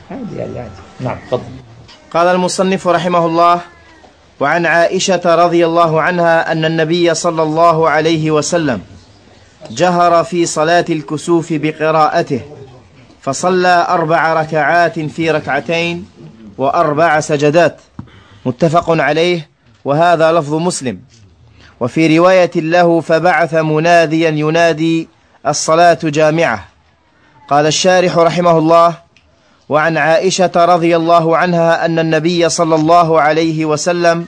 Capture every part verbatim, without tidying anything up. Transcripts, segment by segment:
عادي عادي عادي. نعم تفضل. قال المصنف رحمه الله: وعن عائشة رضي الله عنها أن النبي صلى الله عليه وسلم جهر في صلاة الكسوف بقراءته، فصلى أربع ركعات في ركعتين وأربع سجدات، متفق عليه، وهذا لفظ مسلم. وفي رواية له: فبعث مناديا ينادي الصلاة جامعة. قال الشارح رحمه الله: وعن عائشة رضي الله عنها أن النبي صلى الله عليه وسلم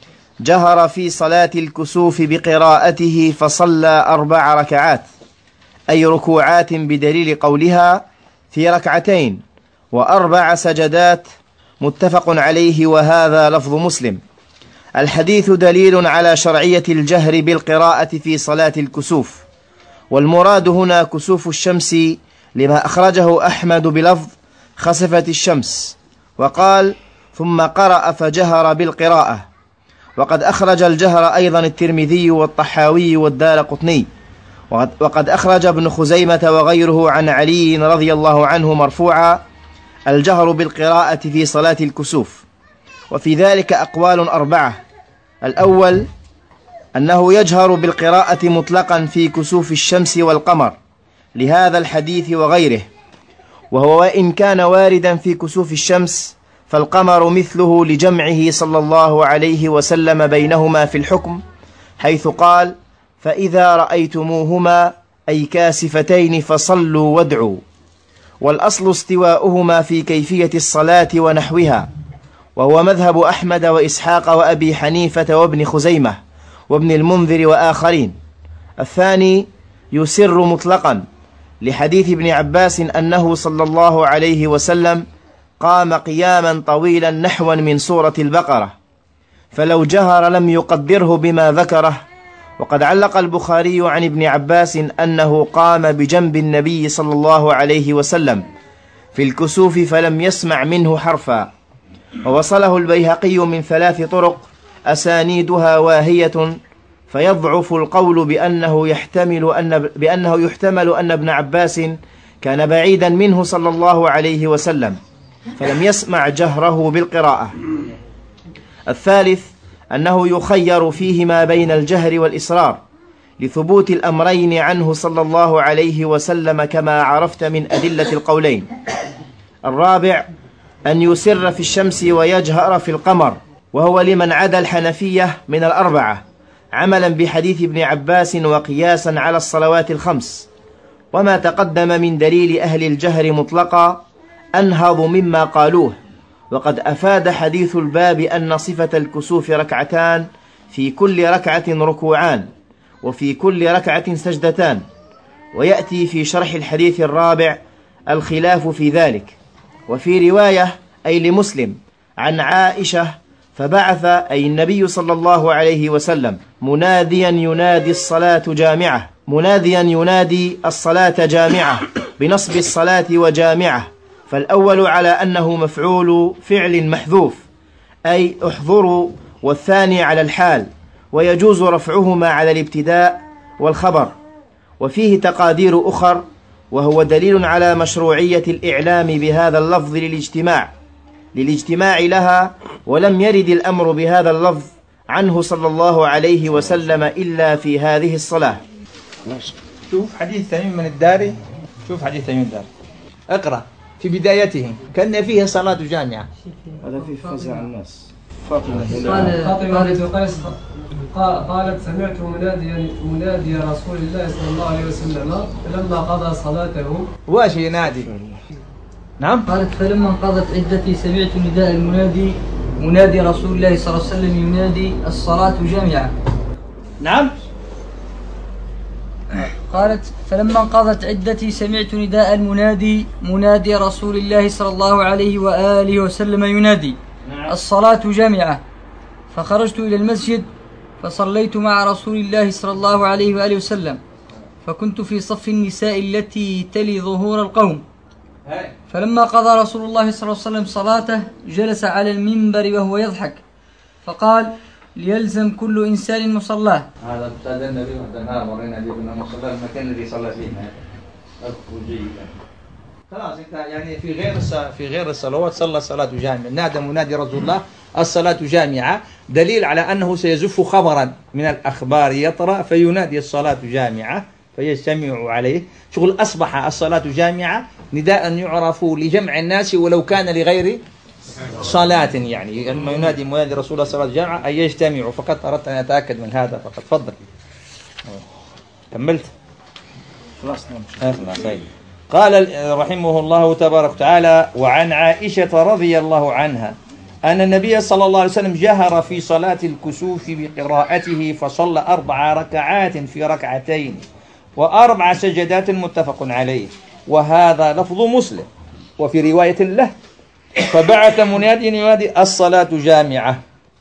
جهر في صلاة الكسوف بقراءته، فصلى أربع ركعات، أي ركوعات، بدليل قولها في ركعتين، وأربع سجدات، متفق عليه، وهذا لفظ مسلم. الحديث دليل على شرعية الجهر بالقراءة في صلاة الكسوف، والمراد هنا كسوف الشمس، لما أخرجه أحمد بلفظ خسفت الشمس، وقال: ثم قرأ فجهر بالقراءة. وقد أخرج الجهر أيضا الترمذي والطحاوي والدارقطني، وقد أخرج ابن خزيمة وغيره عن علي رضي الله عنه مرفوعا: الجهر بالقراءة في صلاة الكسوف. وفي ذلك أقوال أربعة: الأول أنه يجهر بالقراءة مطلقا في كسوف الشمس والقمر، لهذا الحديث وغيره، وهو وإن كان واردا في كسوف الشمس فالقمر مثله، لجمعه صلى الله عليه وسلم بينهما في الحكم، حيث قال: فإذا رأيتموهما أي كاسفتين فصلوا وادعوا. والأصل استواؤهما في كيفية الصلاة ونحوها، وهو مذهب أحمد وإسحاق وأبي حنيفة وابن خزيمة وابن المنذر وآخرين. الثاني يسر مطلقا، لحديث ابن عباس أنه صلى الله عليه وسلم قام قياما طويلا نحوا من سورة البقرة، فلو جهر لم يقدره بما ذكره. وقد علق البخاري عن ابن عباس أنه قام بجنب النبي صلى الله عليه وسلم في الكسوف فلم يسمع منه حرفا. ووصله البيهقي من ثلاث طرق أسانيدها واهية، فيضعف القول بأنه يحتمل أن بأنه يحتمل أن ابن عباس كان بعيدا منه صلى الله عليه وسلم فلم يسمع جهره بالقراءة. الثالث أنه يخير فيهما بين الجهر والإصرار، لثبوت الأمرين عنه صلى الله عليه وسلم كما عرفت من أدلة القولين. الرابع أن يسر في الشمس ويجهر في القمر، وهو لمن عدا الحنفية من الأربعة، عملا بحديث ابن عباس وقياسا على الصلوات الخمس. وما تقدم من دليل أهل الجهر مطلقا أنهض مما قالوه. وقد أفاد حديث الباب أن صفة الكسوف ركعتان، في كل ركعة ركوعان، وفي كل ركعة سجدتان. ويأتي في شرح الحديث الرابع الخلاف في ذلك. وفي رواية أي لمسلم عن عائشة: فبعث أي النبي صلى الله عليه وسلم مناديا ينادي الصلاة جامعة، مناديا ينادي الصلاة جامعة بنصب الصلاة وجامعة، فالأول على أنه مفعول فعل محذوف أي احضروا، والثاني على الحال، ويجوز رفعهما على الابتداء والخبر. وفيه تقادير أخر، وهو دليل على مشروعية الإعلام بهذا اللفظ للاجتماع للاجتماع لها، ولم يرد الأمر بهذا اللفظ عنه صلى الله عليه وسلم إلا في هذه الصلاة. شوف حديث تميم من الداري، شوف حديث تميم الداري، اقرأ في بدايته: كان فيه صلاة جامعة. هذا في فزع الناس. فاطمة بنت قيس قالت: سمعت مناديا منادي رسول الله صلى الله عليه وسلم فلما قضى صلاته. واش ينادي؟ نعم. قالت: فلما انقضت عدتي سمعت نداء المنادي منادي رسول الله صلى الله عليه وسلم ينادي الصلاة جامعة. نعم. قالت: فلما انقضت عدتي سمعت نداء المنادي منادي رسول الله صلى الله عليه وآله وسلم ينادي الصلاة جامعة، فخرجت إلى المسجد فصليت مع رسول الله صلى الله عليه وآله وسلم، فكنت في صف النساء التي تلي ظهور القوم. فلما قضى رسول الله صلى الله عليه وسلم صلاته جلس على المنبر وهو يضحك، فقال: ليلزم كل إنسان مصلاه. هذا ابتدى النبي وحدنا ورينا لي أن مصلى المكان الذي صلى فيه. أذكر جيدا. خلاص انت يعني في غير في غير الصلوات صلى الصلاة جامعة، نادى منادي رسول الله الصلاة جامعة، دليل على أنه سيزف خبرا من الأخبار يطرأ فينادي الصلاة جامعة فيجتمع عليه. شغل أصبح الصلاة جامعة نداء يعرف لجمع الناس ولو كان لغير صلاة، يعني لما ينادي منادي رسول الله صلاة جامعة أي يجتمعوا. فقط أردت أن أتأكد من هذا فقط. تفضل. كملت؟ خلاص. قال رحمه الله تبارك وتعالى: وعن عائشة رضي الله عنها أن النبي صلى الله عليه وسلم جهر في صلاة الكسوف بقراءته فصلى أربع ركعات في ركعتين وأربع سجدات متفق عليه، وهذا لفظ مسلم. وفي رواية له: فبعث منادي ينادي الصلاة جامعة.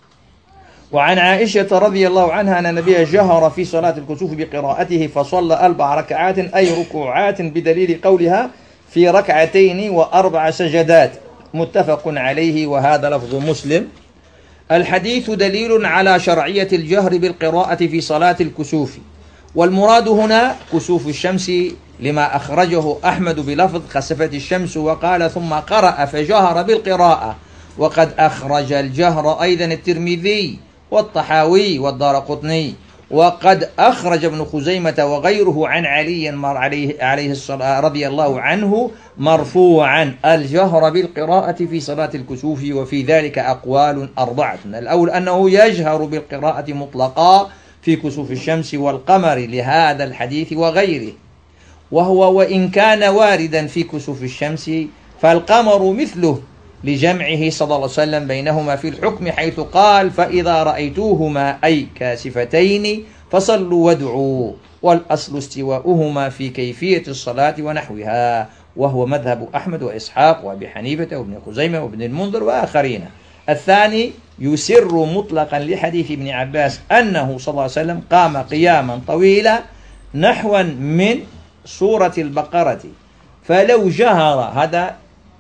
وعن عائشة رضي الله عنها أن النبي جهر في صلاة الكسوف بقراءته فصلى أربع ركعات أي ركوعات بدليل قولها في ركعتين وأربع سجدات متفق عليه، وهذا لفظ مسلم. الحديث دليل على شرعية الجهر بالقراءة في صلاة الكسوف، والمراد هنا كسوف الشمس لما أخرجه أحمد بلفظ خسفت الشمس وقال ثم قرأ فجهر بالقراءة. وقد أخرج الجهر أيضا الترمذي والطحاوي والدارقطني، وقد أخرج ابن خزيمة وغيره عن علي عليه, عليه الصلاة رضي الله عنه مرفوعا الجهر بالقراءة في صلاة الكسوف، وفي ذلك أقوال أربعة. الأول أنه يجهر بالقراءة مطلقا في كسوف الشمس والقمر لهذا الحديث وغيره، وهو وإن كان واردا في كسوف الشمس فالقمر مثله لجمعه صلى الله عليه وسلم بينهما في الحكم، حيث قال: فإذا رأيتوهما أي كاسفتين فصلوا وادعوا، والأصل استواؤهما في كيفية الصلاة ونحوها، وهو مذهب أحمد وإسحاق وأبي حنيفة وابن خزيمة وابن المنذر وآخرين. الثاني يسر مطلقا لحديث ابن عباس أنه صلى الله عليه وسلم قام قياما طويلا نحوا من سورة البقرة فلو جهر، هذا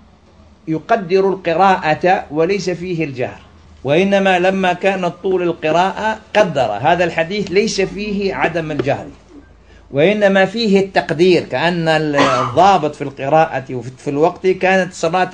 يقدر القراءة وليس فيه الجهر، وإنما لما كانت طول القراءة قدر. هذا الحديث ليس فيه عدم الجهر وإنما فيه التقدير، كأن الضابط في القراءة وفي الوقت كانت صلاة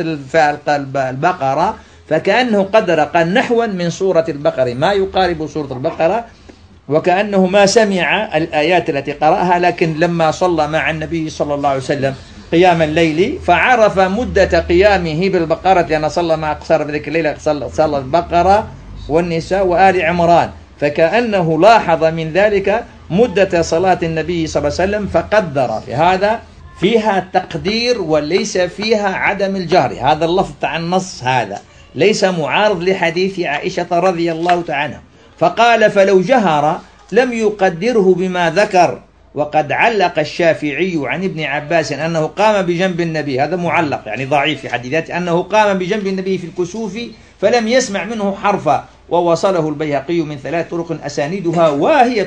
البقرة فكأنه قدر قال نحوا من سورة البقرة ما يقارب سورة البقرة، وكأنه ما سمع الآيات التي قرأها، لكن لما صلى مع النبي صلى الله عليه وسلم قيام الليل فعرف مدة قيامه بالبقرة، لأن صلى مع أقصار بذلك الليلة صلى, صلى البقرة والنساء وآل عمران، فكأنه لاحظ من ذلك مدة صلاة النبي صلى الله عليه وسلم فقدر. في هذا فيها تقدير وليس فيها عدم الجهر. هذا اللفظ عن النص هذا ليس معارض لحديث عائشة رضي الله تعالى عنها، فقال فلو جهر لم يقدره بما ذكر. وقد علق الشافعي عن ابن عباس أنه قام بجنب النبي، هذا معلق يعني ضعيف في حد ذاته، أنه قام بجنب النبي في الكسوف فلم يسمع منه حرفا، ووصله البيهقي من ثلاث طرق أسانيدها واهية،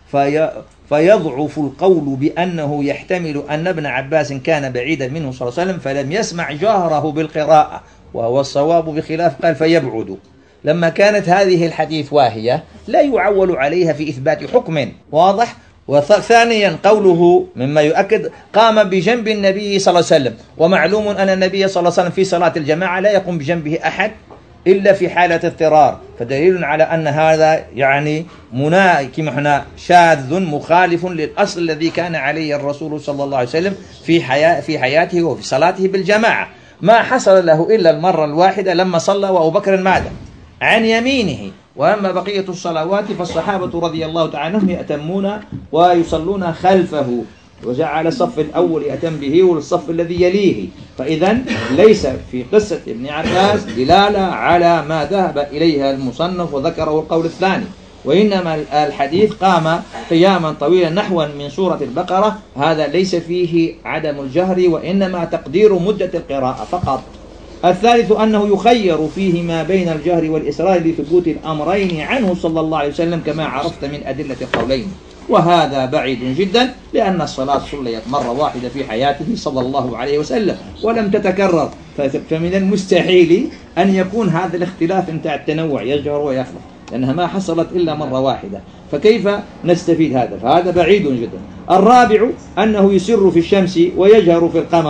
في فيضعف القول بأنه يحتمل أن ابن عباس كان بعيدا منه صلى الله عليه وسلم فلم يسمع جهره بالقراءة، وهو الصواب بخلاف قال فيبعد. لما كانت هذه الحديث واهية لا يعول عليها في إثبات حكم واضح. وثانيا قوله مما يؤكد قام بجنب النبي صلى الله عليه وسلم، ومعلوم أن النبي صلى الله عليه وسلم في صلاة الجماعة لا يقوم بجنبه أحد إلا في حالة اضطرار، فدليل على أن هذا يعني منا كما هنا شاذ مخالف للأصل الذي كان عليه الرسول صلى الله عليه وسلم في حياة في حياته وفي صلاته بالجماعة، ما حصل له إلا المرة الواحدة لما صلى وأبو بكر ماذا عن يمينه. وأما بقية الصلوات فالصحابة رضي الله تعالى عنهم يأتمون ويصلون خلفه، وجعل الصف الأول يأتم به والصف الذي يليه. فإذا ليس في قصة ابن عباس دلالة على ما ذهب إليها المصنف وذكره القول الثاني، وإنما الحديث قام قياما طويلا نحوا من سورة البقرة، هذا ليس فيه عدم الجهر وإنما تقدير مدة القراءة فقط. الثالث أنه يخير فيه ما بين الجهر والإسرار لثبوت الأمرين عنه صلى الله عليه وسلم كما عرفت من أدلة القولين، وهذا بعيد جدا لأن الصلاة صليت مرة واحدة في حياته صلى الله عليه وسلم ولم تتكرر، فمن المستحيل أن يكون هذا الاختلاف انت التنوع يجهر ويخلف، لأنها ما حصلت إلا مرة واحدة، فكيف نستفيد هذا؟ فهذا بعيد جدا. الرابع أنه يسر في الشمس ويجهر في القمر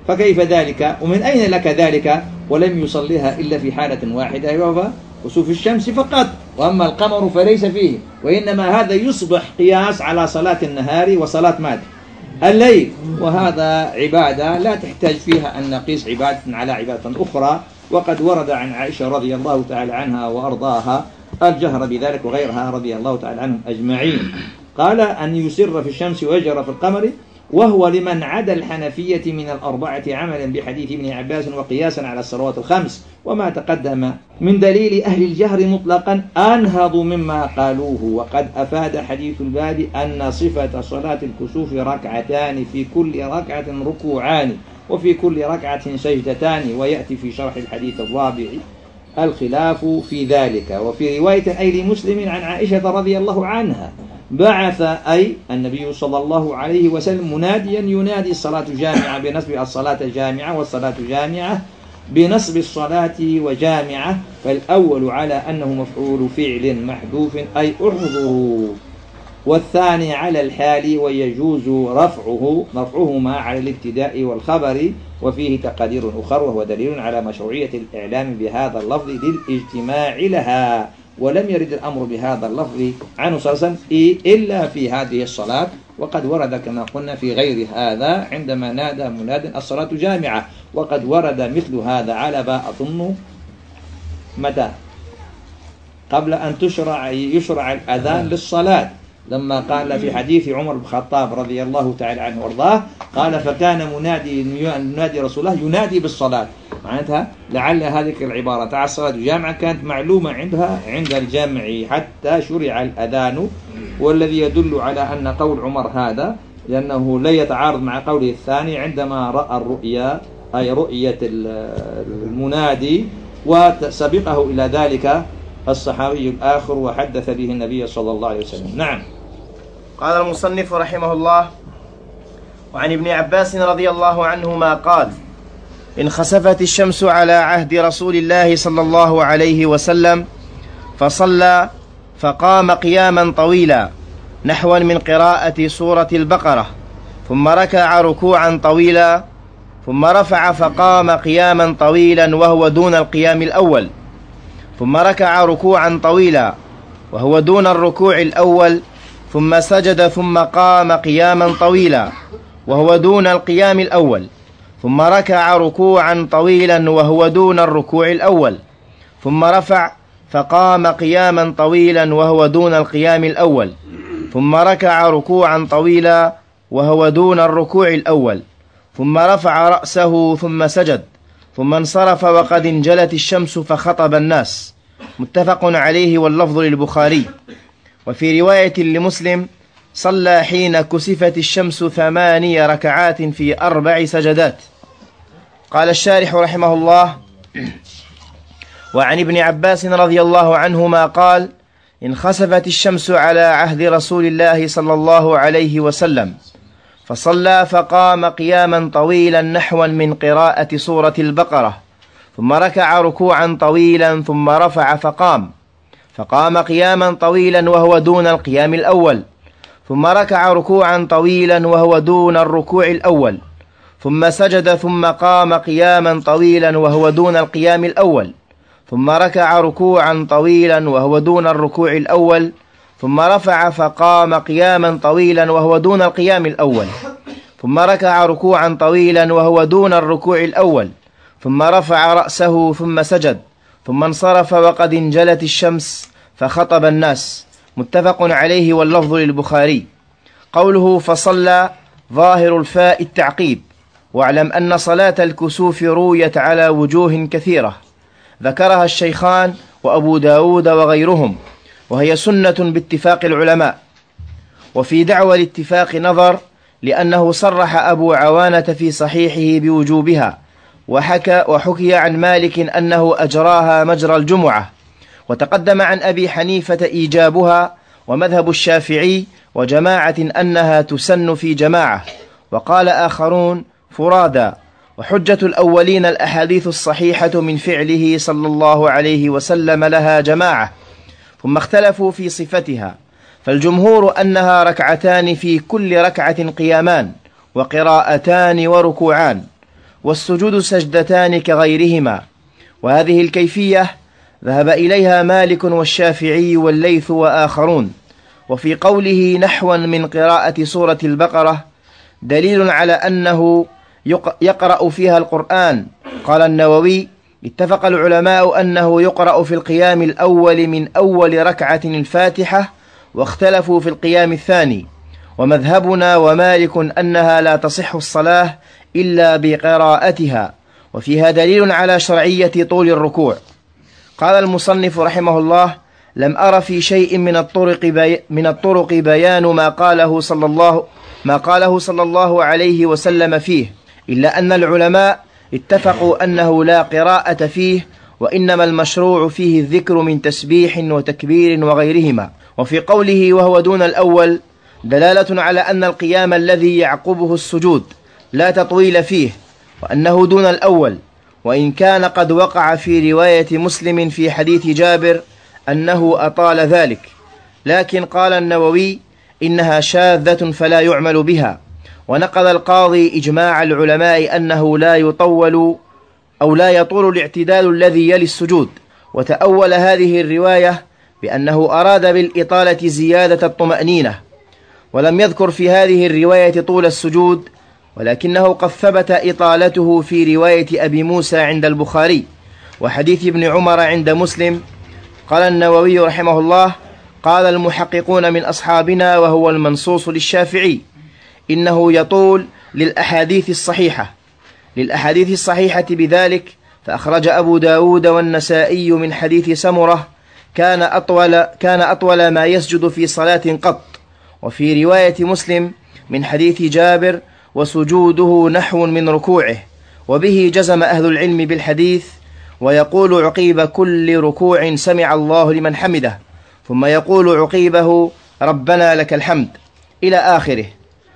فكيف ذلك؟ ومن أين لك ذلك؟ ولم يصليها إلا في حالة واحدة وهو كسوف الشمس فقط، وأما القمر فليس فيه، وإنما هذا يصبح قياس على صلاة النهار وصلاة ماذا؟ الليل، وهذا عبادة لا تحتاج فيها أن نقيس عبادة على عبادة أخرى. وقد ورد عن عائشة رضي الله تعالى عنها وأرضاها الجهر بذلك وغيرها رضي الله تعالى عنهم أجمعين. قال أن يسر في الشمس ويجهر في القمر، وهو لمن عدا الحنفية من الأربعة عملا بحديث ابن عباس وقياسا على الصلوات الخمس، وما تقدم من دليل أهل الجهر مطلقا أنهض مما قالوه. وقد أفاد حديث الباب أن صفة صلاة الكسوف ركعتان، في كل ركعة ركوعان، وفي كل ركعة سجدتان، ويأتي في شرح الحديث الرابع الخلاف في ذلك. وفي رواية أي لمسلم عن عائشة رضي الله عنها بعث أي النبي صلى الله عليه وسلم مناديا ينادي الصلاة جامعة بنصب الصلاة جامعة والصلاة جامعة بنصب الصلاة وجامعة، فالأول على أنه مفعول فعل محذوف أي احضروا، والثاني على الحال ويجوز رفعه رفعهما على الابتداء والخبر، وفيه تقدير أخر وهو دليل على مشروعية الإعلام بهذا اللفظ للاجتماع لها. ولم يرد الأمر بهذا اللفظ عنه صلى الله عليه وسلم إلا في هذه الصلاة، وقد ورد كما قلنا في غير هذا عندما نادى مناد الصلاة جامعة. وقد ورد مثل هذا على ما أظن متى قبل أن تشرع يشرع الأذان للصلاة، لما قال في حديث عمر بن الخطاب رضي الله تعالى عنه وارضاه قال فكان منادي ينادي رسول الله ينادي بالصلاة. معناتها لعل هذه العبارة تاع الصلاة جامعة كانت معلومة عندها عند الجمع حتى شرع الأذان، والذي يدل على أن قول عمر هذا لأنه لا يتعارض مع قوله الثاني عندما رأى الرؤيا أي رؤية المنادي، وسبقه إلى ذلك الصحابي الآخر وحدث به النبي صلى الله عليه وسلم. نعم. قال المصنف رحمه الله: وعن ابن عباس رضي الله عنهما قال: انخسفت الشمس على عهد رسول الله صلى الله عليه وسلم فصلى فقام قياما طويلا نحوا من قراءة سورة البقرة، ثم ركع ركوعا طويلا، ثم رفع فقام قياما طويلا وهو دون القيام الأول، ثم ركع ركوعا طويلا وهو دون الركوع الأول، ثم سجد ثم قام قياما طويلا وهو دون القيام الأول، ثم ركع ركوعا طويلا وهو دون الركوع الأول، ثم رفع فقام قياما طويلا وهو دون القيام الأول، ثم ركع ركوعا طويلا وهو دون الركوع الأول، ثم رفع رأسه ثم سجد، ثم انصرف وقد انجلت الشمس فخطب الناس. متفق عليه واللفظ للبخاري. وفي رواية لمسلم: صلى حين كسفت الشمس ثماني ركعات في أربع سجدات. قال الشارح رحمه الله: وعن ابن عباس رضي الله عنهما قال: انخسفت الشمس على عهد رسول الله صلى الله عليه وسلم فصلى فقام قياما طويلا نحوا من قراءة سورة البقرة، ثم ركع ركوعا طويلا، ثم رفع فقام فقام قياما طويلا وهو دون القيام الأول، ثم ركع ركوعا طويلا وهو دون الركوع الأول، ثم سجد ثم قام قياما طويلا وهو دون القيام الأول، ثم ركع ركوعا طويلا وهو دون الركوع الأول، ثم رفع فقام قياما طويلا وهو دون القيام الأول، ثم ركع ركوعا طويلا وهو دون الركوع الأول، ثم رفع رأسه ثم سجد، ثم انصرف وقد انجلت الشمس فخطب الناس. متفق عليه واللفظ للبخاري. قوله فصلى ظاهر الفاء التعقيب. واعلم أن صلاة الكسوف رويت على وجوه كثيرة ذكرها الشيخان وأبو داود وغيرهم، وهي سنة باتفاق العلماء. وفي دعوى الاتفاق نظر، لأنه صرح أبو عوانة في صحيحه بوجوبها، وحكى وحكي عن مالك أنه أجراها مجرى الجمعة، وتقدم عن أبي حنيفة إيجابها، ومذهب الشافعي وجماعة أنها تسن في جماعة، وقال آخرون فرادا. وحجة الأولين الأحاديث الصحيحة من فعله صلى الله عليه وسلم لها جماعة، ثم اختلفوا في صفتها، فالجمهور أنها ركعتان في كل ركعة قيامان وقراءتان وركوعان، والسجود سجدتان كغيرهما. وهذه الكيفية ذهب إليها مالك والشافعي والليث وآخرون. وفي قوله نحوا من قراءة سورة البقرة دليل على أنه يقرأ فيها القرآن. قال النووي: اتفق العلماء أنه يقرأ في القيام الأول من أول ركعة الفاتحة، واختلفوا في القيام الثاني، ومذهبنا ومالك أنها لا تصح الصلاة إلا بقراءتها، وفيها دليل على شرعية طول الركوع. قال المصنف رحمه الله: لم أر في شيء من الطرق بي من الطرق بيان ما قاله صلى الله ما قاله صلى الله عليه وسلم فيه، إلا أن العلماء اتفقوا أنه لا قراءة فيه، وإنما المشروع فيه الذكر من تسبيح وتكبير وغيرهما. وفي قوله وهو دون الأول دلالة على أن القيام الذي يعقبه السجود لا تطويل فيه، وأنه دون الأول، وإن كان قد وقع في رواية مسلم في حديث جابر أنه أطال ذلك، لكن قال النووي إنها شاذة فلا يعمل بها. ونقل القاضي إجماع العلماء أنه لا يطول أو لا يطول الاعتدال الذي يلي السجود، وتأول هذه الرواية بأنه أراد بالإطالة زيادة الطمأنينة، ولم يذكر في هذه الرواية طول السجود، ولكنه قد ثبت إطالته في رواية أبي موسى عند البخاري وحديث ابن عمر عند مسلم. قال النووي رحمه الله: قال المحققون من أصحابنا وهو المنصوص للشافعي إنه يطول للأحاديث الصحيحة للأحاديث الصحيحة بذلك، فأخرج أبو داود والنسائي من حديث سمرة كان أطول, كان أطول ما يسجد في صلاة قط. وفي رواية مسلم من حديث جابر وسجوده نحو من ركوعه، وبه جزم أهل العلم بالحديث. ويقول عقيب كل ركوع سمع الله لمن حمده، ثم يقول عقيبه ربنا لك الحمد إلى آخره.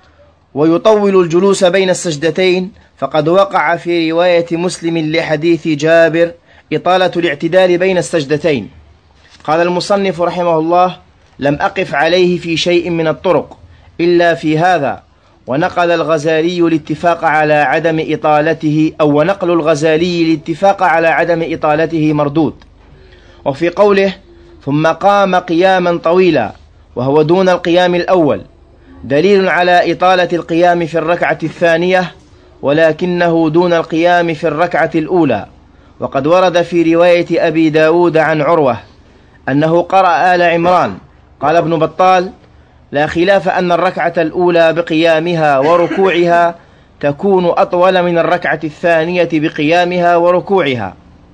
ويطول الجلوس بين السجدتين، فقد وقع في رواية مسلم لحديث جابر إطالة الاعتدال بين السجدتين. قال المصنف رحمه الله: لم أقف عليه في شيء من الطرق إلا في هذا. ونقل الغزالي الاتفاق على عدم إطالته أو ونقل الغزالي الاتفاق على عدم إطالته مردود. وفي قوله ثم قام قياما طويلا وهو دون القيام الأول دليل على إطالة القيام في الركعة الثانية، ولكنه دون القيام في الركعة الأولى. وقد ورد في رواية أبي داود عن عروة أنه قرأ آل عمران. قال ابن بطال: لا خلاف أن الركعة الأولى بقيامها وركوعها تكون أطول من الركعة الثانية بقيامها وركوعها،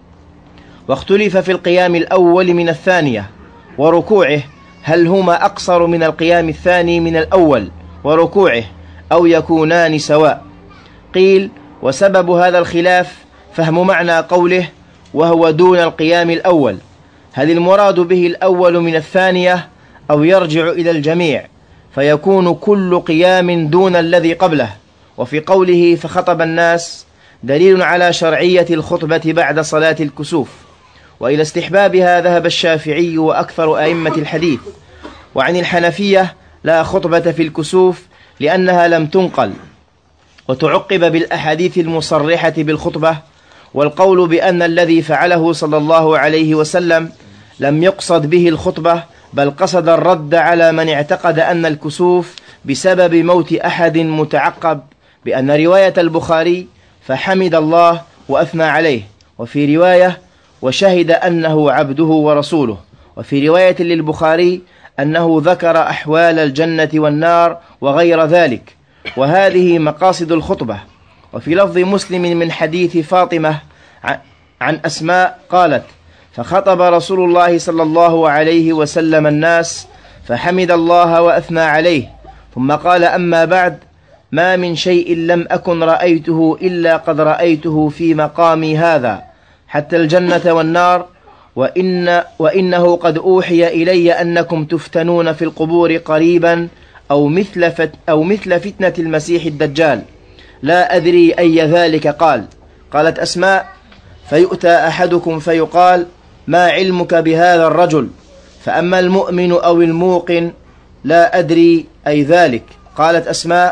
واختلف في القيام الأول من الثانية وركوعه هل هما أقصر من القيام الثاني من الأول وركوعه أو يكونان سواء. قيل: وسبب هذا الخلاف فهم معنى قوله وهو دون القيام الأول، هل المراد به الأول من الثانية أو يرجع إلى الجميع فيكون كل قيام دون الذي قبله. وفي قوله فخطب الناس دليل على شرعية الخطبة بعد صلاة الكسوف، وإلى استحبابها ذهب الشافعي وأكثر أئمة الحديث. وعن الحنفية لا خطبة في الكسوف لأنها لم تنقل، وتعقب بالأحاديث المصرحة بالخطبة. والقول بأن الذي فعله صلى الله عليه وسلم لم يقصد به الخطبة بل قصد الرد على من اعتقد أن الكسوف بسبب موت أحد متعقب، بأن رواية البخاري فحمد الله وأثنى عليه، وفي رواية وشهد أنه عبده ورسوله، وفي رواية للبخاري أنه ذكر أحوال الجنة والنار وغير ذلك، وهذه مقاصد الخطبة. وفي لفظ مسلم من حديث فاطمة عن أسماء قالت: فخطب رسول الله صلى الله عليه وسلم الناس فحمد الله وأثنى عليه، ثم قال: أما بعد، ما من شيء لم أكن رأيته إلا قد رأيته في مقامي هذا، حتى الجنة والنار، وإن وإنه قد أوحي إلي أنكم تفتنون في القبور قريبا أو مثل, فت أو مثل فتنة المسيح الدجال، لا أدري أي ذلك قال. قالت أسماء: فيؤتى أحدكم فيقال: ما علمك بهذا الرجل؟ فأما المؤمن أو الموقن لا أدري أي ذلك. قالت أسماء: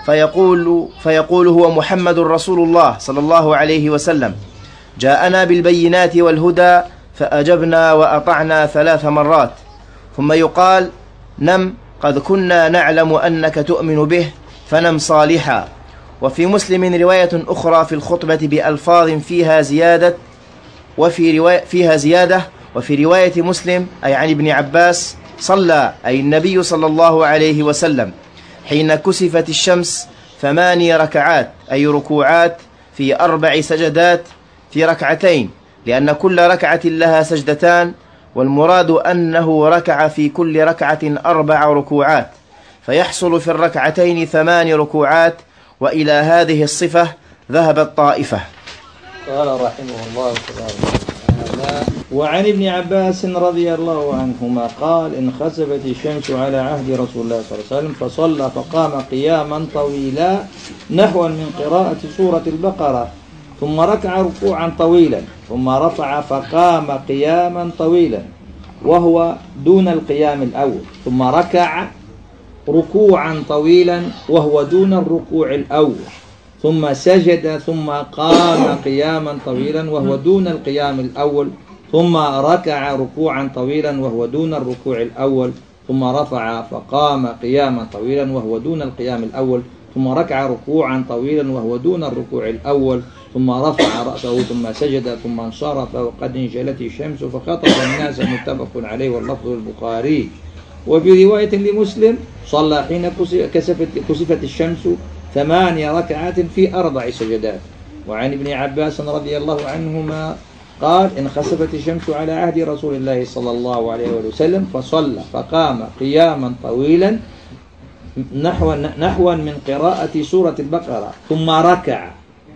فيقول, فيقول هو محمد رسول الله صلى الله عليه وسلم جاءنا بالبينات والهدى فأجبنا وأطعنا ثلاث مرات، ثم يقال نم قد كنا نعلم أنك تؤمن به فنم صالحا. وفي مسلم رواية أخرى في الخطبة بألفاظ فيها زيادة وفي رواية فيها زيادة وفي رواية مسلم أي عن ابن عباس صلى أي النبي صلى الله عليه وسلم حين كسفت الشمس ثماني ركعات أي ركوعات في أربع سجدات في ركعتين، لأن كل ركعة لها سجدتان، والمراد أنه ركع في كل ركعة أربع ركوعات، فيحصل في الركعتين ثمان ركوعات. وإلى هذه الصفة ذهبت طائفة. قال رحمه الله تعالى: وعن ابن عباس رضي الله عنهما قال: انخسفت الشمس على عهد رسول الله صلى الله عليه وسلم فصلى فقام قياما طويلا نحوا من قراءة سورة البقرة، ثم ركع ركوعا طويلا، ثم رفع فقام قياما طويلا وهو دون القيام الأول، ثم ركع ركوعا طويلا وهو دون الركوع الأول، ثم سجد، ثم قام قياما طويلا وهو دون القيام الأول، ثم ركع ركوعا طويلا وهو دون الركوع الأول، ثم رفع فقام قياما طويلا وهو دون القيام الأول، ثم ركع ركوعا طويلا وهو دون الركوع الأول، ثم رفع رأسه ثم سجد ثم انصرف وقد انجلت الشمس فخطب الناس متفق عليه واللفظ البخاري. وفي رواية لمسلم صلى حين كسفت, كسفت الشمس ثمانية ركعات في أربع سجدات. وعن ابن عباس رضي الله عنهما قال: انخسفت الشمس على عهد رسول الله صلى الله عليه وسلم فصلى فقام قياما طويلا نحو نحوا من قراءة سورة البقرة، ثم ركع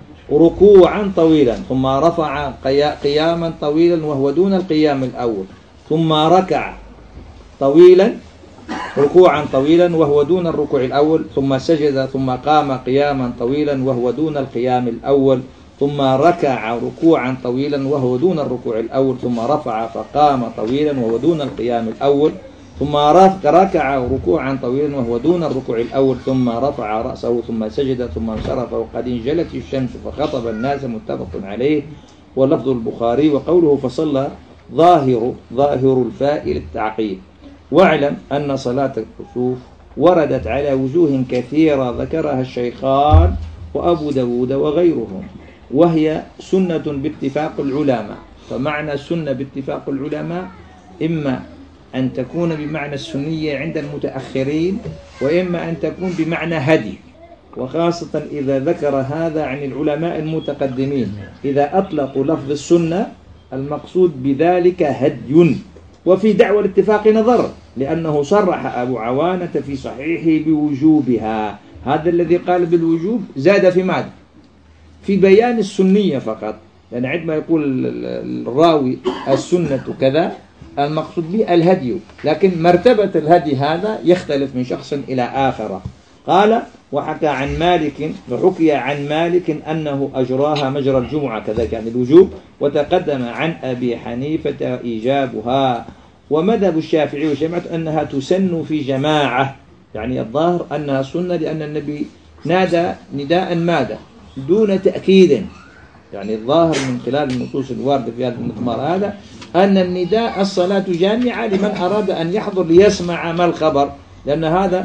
ركوعا طويلا، ثم رفع قياما طويلا وهو دون القيام الأول، ثم ركع طويلا ركوعا طويلا وهو دون الركوع الأول، ثم سجد، ثم قام قياما طويلا وهو دون القيام الأول، ثم ركع ركوعا طويلا وهو دون الركوع الأول، ثم رفع فقام طويلا وهو دون القيام الأول، ثم ركع ركوعا طويلا وهو دون الركوع الأول، ثم رفع رأسه ثم سجد ثم انصرف وقد انجلت الشمس فخطب الناس متفق عليه واللفظ البخاري. وقوله فصلى ظاهر ظاهر الفاء للتعقيد. واعلم أن صلاة الكسوف وردت على وجوه كثيرة ذكرها الشيخان وأبو داود وغيرهم، وهي سنة باتفاق العلماء. فمعنى السنة باتفاق العلماء إما أن تكون بمعنى السنية عند المتأخرين، وإما أن تكون بمعنى هدي، وخاصة إذا ذكر هذا عن العلماء المتقدمين. إذا أطلقوا لفظ السنة المقصود بذلك هدي. وفي دعوى الاتفاق نظر، لأنه صرح أبو عوانة في صحيحه بوجوبها. هذا الذي قال بالوجوب زاد في ماذا؟ في بيان السنية فقط، لأن يعني عندما يقول الراوي السنة كذا المقصود به الهدي، لكن مرتبة الهدي هذا يختلف من شخص إلى آخر. قال: وحكى عن مالك وحكي عن مالك أنه أجراها مجرى الجمعة كذلك يعني الوجوب، وتقدم عن أبي حنيفة إيجابها. ومذهب الشافعي وجماعة أنها تسن في جماعة، يعني الظاهر أنها سنة، لأن النبي نادى نداء ماذا دون تأكيد، يعني الظاهر من خلال النصوص الواردة في هذا المضمار هذا أن النداء الصلاة جامعة لمن أراد أن يحضر ليسمع ما الخبر، لأن هذا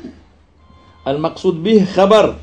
المقصود به خبر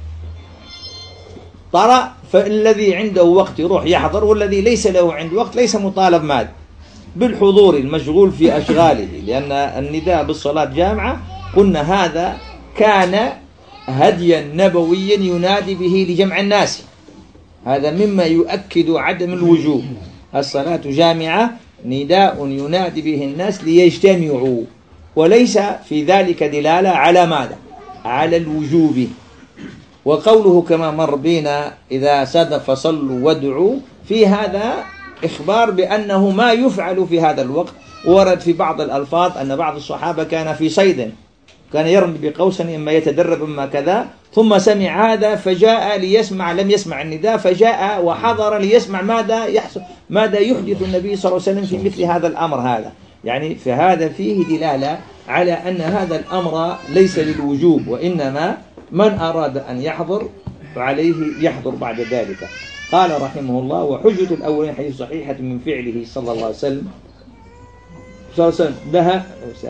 طرأ، فالذي عنده وقت يروح يحضر، والذي ليس له عند وقت ليس مطالب ماذا بالحضور، المشغول في أشغاله، لأن النداء بالصلاة جامعة قلنا هذا كان هديا نبويا ينادي به لجمع الناس. هذا مما يؤكد عدم الوجوب. الصلاة جامعة نداء ينادي به الناس ليجتمعوا، وليس في ذلك دلالة على ماذا؟ على الوجوب. وقوله كما مر بنا إذا ساد فصلوا وادعوا، في هذا إخبار بأنه ما يفعل في هذا الوقت. ورد في بعض الألفاظ أن بعض الصحابة كان في صيد، كان يرمي بقوس إما يتدرب إما كذا، ثم سمع هذا فجاء ليسمع، لم يسمع النداء فجاء وحضر ليسمع ماذا يحصل، ماذا يحدث النبي صلى الله عليه وسلم في مثل هذا الأمر هذا. يعني فهذا فيه دلالة على أن هذا الأمر ليس للوجوب، وإنما من أراد أن يحضر فعليه يحضر بعد ذلك. قال رحمه الله: وحجة الأولين حديث صحيحة من فعله صلى الله عليه وسلم صلى الله عليه وسلم لها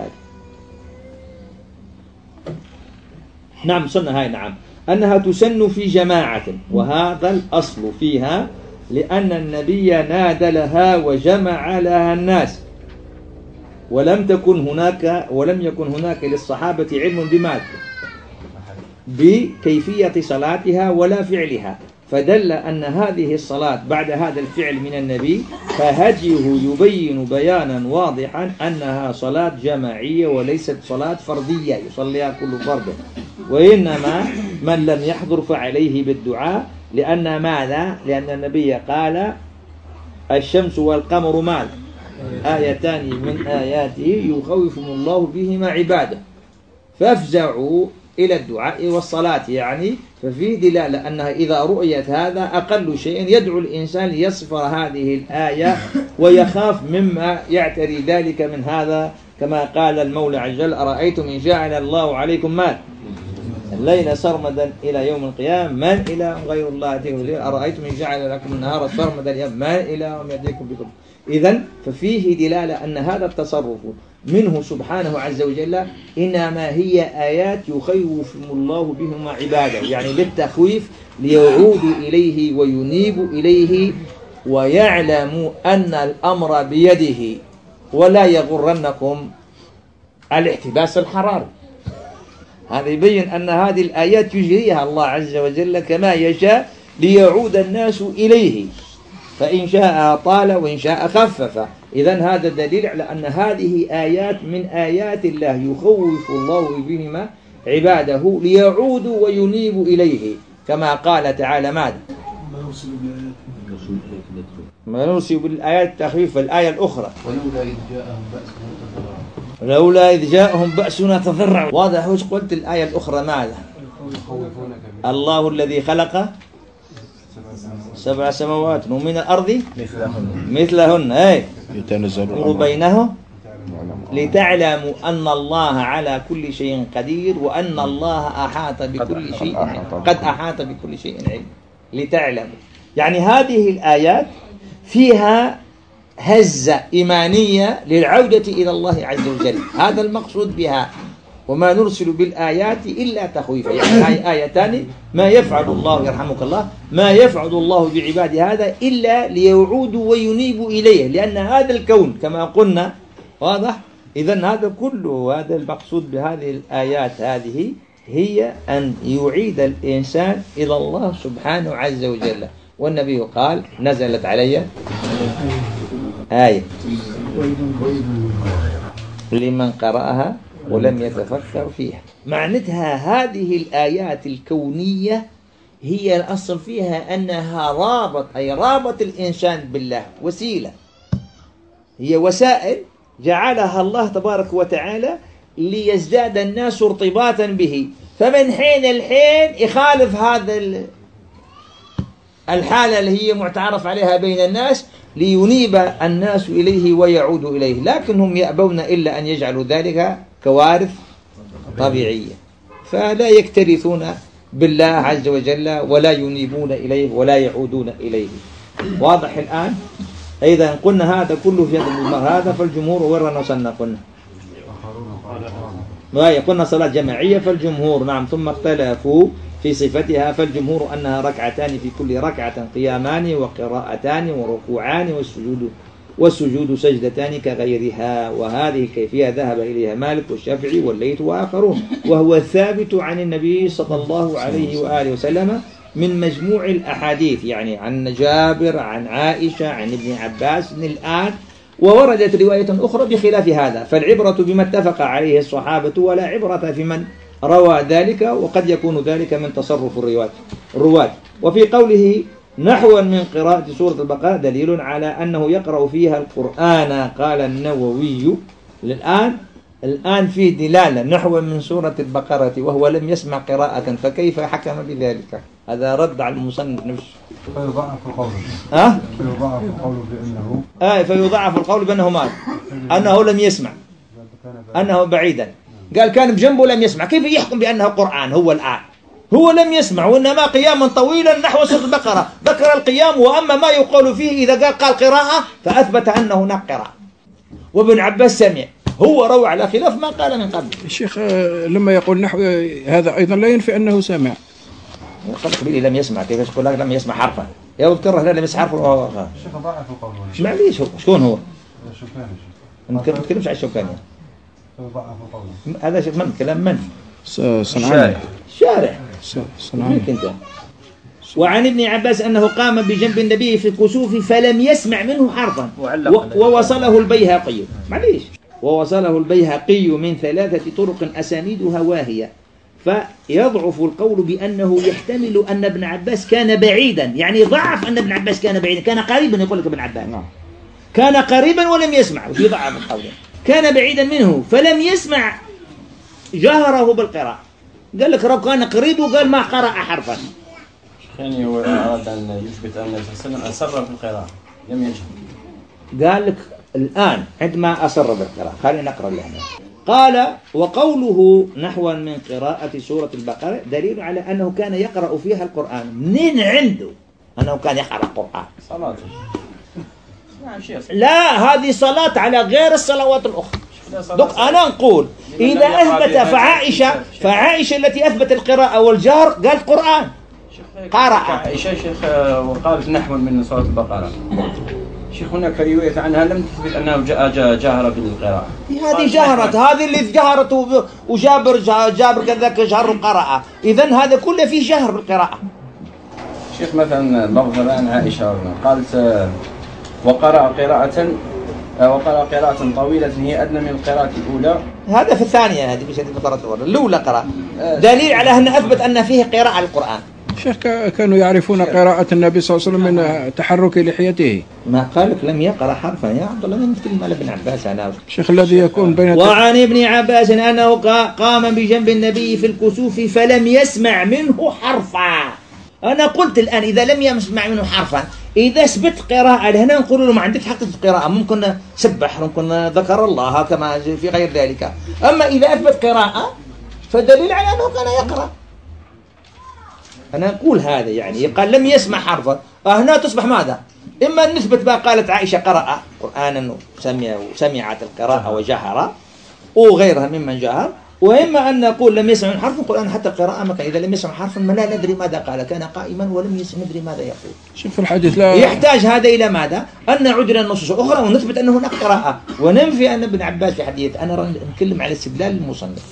نعم سنة هاي نعم أنها تسن في جماعة، وهذا الأصل فيها لأن النبي نادى لها وجمع لها الناس، ولم تكن هناك ولم يكن هناك للصحابة علم بما بكيفية صلاتها ولا فعلها، فدل أن هذه الصلاة بعد هذا الفعل من النبي فهديه يبين بيانا واضحا أنها صلاة جماعية وليست صلاة فردية يصليها كل فرد، وإنما من لم يحضر فعليه بالدعاء. لأن ماذا؟ لأن النبي قال: الشمس والقمر مال آيتان من آياته يخوفهم الله بهما عباده، فافزعوا إلى الدعاء والصلاة. يعني ففيه دلالة أنها إذا رؤيت هذا أقل شيء يدعو الإنسان ليصفر هذه الآية ويخاف مما يعتري ذلك من هذا، كما قال المولى عز وجل: أرأيتم إن جعل الله عليكم مال الليل سرمدا إلى يوم القيامة من إله غير الله يأتيكم بالليل، أرأيتم إن جعل لكم النهار سرمدا إلى من إله يأتيكم بكم. إذن ففيه دلالة أن هذا التصرف منه سبحانه عز وجل إنما هي آيات يخوفهم الله بهما عباده، يعني للتخويف ليعودوا إليه وينيبوا إليه ويعلموا أن الأمر بيده، ولا يغرنكم الاحتباس الحراري. هذا يبين أن هذه الآيات يجريها الله عز وجل كما يشاء ليعود الناس إليه، فإن شاء طال وإن شاء خفف. إذن هذا دليل على أن هذه آيات من آيات الله يخوف الله بهما عباده ليعودوا وينيبوا إليه، كما قال تعالى: ماذا؟ ما نرسل بالآيات تخفيف. الآية الأخرى: ولولا إذ جاءهم بأسنا لولا إذ جاءهم بأسنا تضرعوا. واضح وش قلت؟ الآية الأخرى ماذا؟ الله الذي خلق سبع سماوات ومن الأرض مثلهن مثلهن أي يتنزل بينهم لتعلموا أن الله على كل شيء قدير وأن الله أحاط بكل شيء قد أحاط بكل شيء علم. لتعلموا يعني هذه الآيات فيها هزة إيمانية للعودة إلى الله عز وجل، هذا المقصود بها. وما نرسل بالآيات إلا تخويفا، يعني هاي آيتان ما يفعل الله يرحمك الله ما يفعل الله بعباد هذا إلا ليعودوا وينيبوا إليه، لأن هذا الكون كما قلنا واضح. إذن هذا كله هذا المقصود بهذه الآيات هذه هي أن يعيد الإنسان إلى الله سبحانه عز وجل. والنبي قال: نزلت علي آية لمن قرأها ولم يتفكر فيها. معنتها هذه الآيات الكونية هي الأصل فيها أنها رابط، أي رابط الإنسان بالله، وسيلة، هي وسائل جعلها الله تبارك وتعالى ليزداد الناس ارتباطا به، فمن حين الحين يخالف هذا الحالة اللي هي معترف عليها بين الناس لينيب الناس إليه ويعودوا إليه، لكنهم يأبون إلا أن يجعلوا ذلك كوارث طبيعية، فلا يكترثون بالله عز وجل ولا ينيبون إليه ولا يعودون إليه. واضح الآن؟ إذا قلنا هذا كله في هذا فالجمهور وين وصلنا؟ قلنا قلنا صلاة جماعية فالجمهور نعم، ثم اختلفوا في صفتها، فالجمهور أنها ركعتان في كل ركعة قيامان وقراءتان وركوعان والسجود والسجود سجدتان كغيرها، وهذه الكيفية ذهب إليها مالك والشافعي والليث وآخرون، وهو الثابت عن النبي صلى الله عليه وآله وسلم من مجموع الأحاديث، يعني عن جابر عن عائشة عن ابن عباس من الآن، ووردت رواية أخرى بخلاف هذا، فالعبرة بما اتفق عليه الصحابة ولا عبرة في من روى ذلك، وقد يكون ذلك من تصرف الرواة. وفي قوله نحوا من قراءة سورة البقرة دليل على أنه يقرأ فيها القرآن، قال النووي. الآن الآن فيه دلالة نحو من سورة البقرة وهو لم يسمع قراءة، فكيف حكم بذلك؟ هذا رد على المصنف نفسه. فيضعف القول أه؟ فيضعف القول بأنه آه فيضعف القول بأنه مات، أنه لم يسمع، أنه بعيدا. قال كان بجنبه لم يسمع، كيف يحكم بأنه قرآن هو الآن؟ هو لم يسمع، وإنما قياما طويلا نحو سورة البقرة ذكر القيام، وأما ما يقول فيه إذا قال قال قراءة فأثبت أنه هناك قراءة. وابن عباس سمع، هو روى على خلاف ما قال من قبل. الشيخ لما يقول نحو هذا أيضا لا ينفي أنه سمع. قلت لي لم يسمع، كيف يقول لك لم يسمع حرفا؟ يا اذكر هنا لم يسمع حرفا. الشيخ ضعف القول. معليش هو شكون هو؟ الشوكاني. ما تتكلمش عن الشوكاني. ضعف القول. هذا من كلام من؟ صنعاني. شارح. صنعاني. انت. وعن ابن عباس أنه قام بجنب النبي في الكسوف فلم يسمع منه حرفا، ووصله البيهقي. معليش. ووصله البيهقي من ثلاثة طرق أسانيدها واهية، فيضعف القول بأنه يحتمل أن ابن عباس كان بعيدا، يعني ضعف أن ابن عباس كان بعيدا، كان قريبا يقول لك ابن عباس كان قريبا ولم يسمع، وفي ضعف القول كان بعيدا منه فلم يسمع جهره بالقراءة. قال لك رب كان قريب وقال ما قرأ حرفا. يعني هو أراد أن يثبت أن النبي صلى الله عليه وسلم أسر في القراءة لم يجهر. قال لك الآن عندما أسر بالقراءة، خلينا نقرأ لهنا. قال وقوله نحوا من قراءة سورة البقرة دليل على أنه كان يقرأ فيها القرآن. منين عنده أنه كان يقرأ القرآن؟ صلاة. لا، هذه صلاة على غير الصلوات الأخرى. دوك أنا نقول إذا أثبت فعائشة فعائشة التي أثبت القراءة والجهر قالت قرآن قرأ. عائشة شيخ وقالت نحو من سورة البقرة. شيخ هناك رواية عنها لم تثبت أنه جاء جاهر بالقراءة. هذه جهرت، هذه اللي جهرت وجابر جابر كذاك جهر القراءة. إذن هذا كله فيه جهر بالقراءة. شيخ مثلا لفظ عن عائشة قالت وقرأ قراءة وقرأ قراءة طويلة هي أدنى من القراءة الأولى. هذا في الثانية، هذه مش في القراءة الأولى، الأولى قراءة. دليل على أن أثبت أن فيه قراءة على القرآن. شيخ كانوا يعرفون قراءة النبي صلى الله عليه وسلم من تحرك لحيته. ما قالك لم يقرأ حرفا يا عبد الله، من تكلم على ابن عباس أنا. شيخ الذي يكون بين. وعن ابن عباس أنه قام بجنب النبي في الكسوف فلم يسمع منه حرفا. أنا قلت الآن إذا لم يسمع منه حرفا، إذا سبت قراءة لهنا نقول له ما عندك حق في القراءة، ممكن سبح، ممكن ذكر الله كما في غير ذلك. أما إذا أثبت قراءة فدليل على أنه كان يقرأ. أنا أقول هذا يعني قال لم يسمع حرفا، هنا تصبح ماذا؟ إما نثبت ما قالت عائشة قرأ قرآنا سمع سمعت القراءة وجهر وغيرها ممن جهر، وإما أن نقول لم يسمع من حرف القرآن حتى القراءة مكان. إذا لم يسمع حرفا ما لا ندري ماذا قال، كان قائما ولم يسمع ندري ماذا يقول. شوف الحديث لا يحتاج هذا إلى ماذا؟ أن نعود إلى النصوص الأخرى ونثبت أن هناك قراءة، وننفي أن ابن عباس في حديث. أنا نتكلم على استدلال المصنف.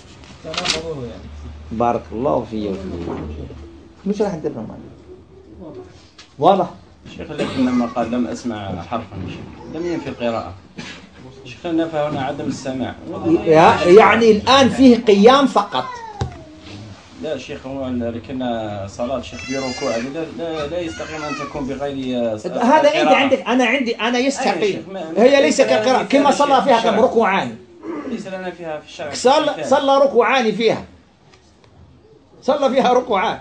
بارك الله فيه مش راح ندير واضح. شيخ لكن لما قال لم أسمع حرفا لم ينفي القراءة. شيخنا فهنا عدم السماع. يعني الآن فيه قيام فقط. لا شيخ هو لكن صلاة شيخ بركوع لا, لا يستقيم أن تكون بغير هذا أنت عندك. أنا عندي أنا يستقيم. هي ليس كقراءة كما صلى فيها كم ركوعان. ليس لنا فيها في الشرع. صلى صلى ركوعان فيها. صلى فيها ركوعان.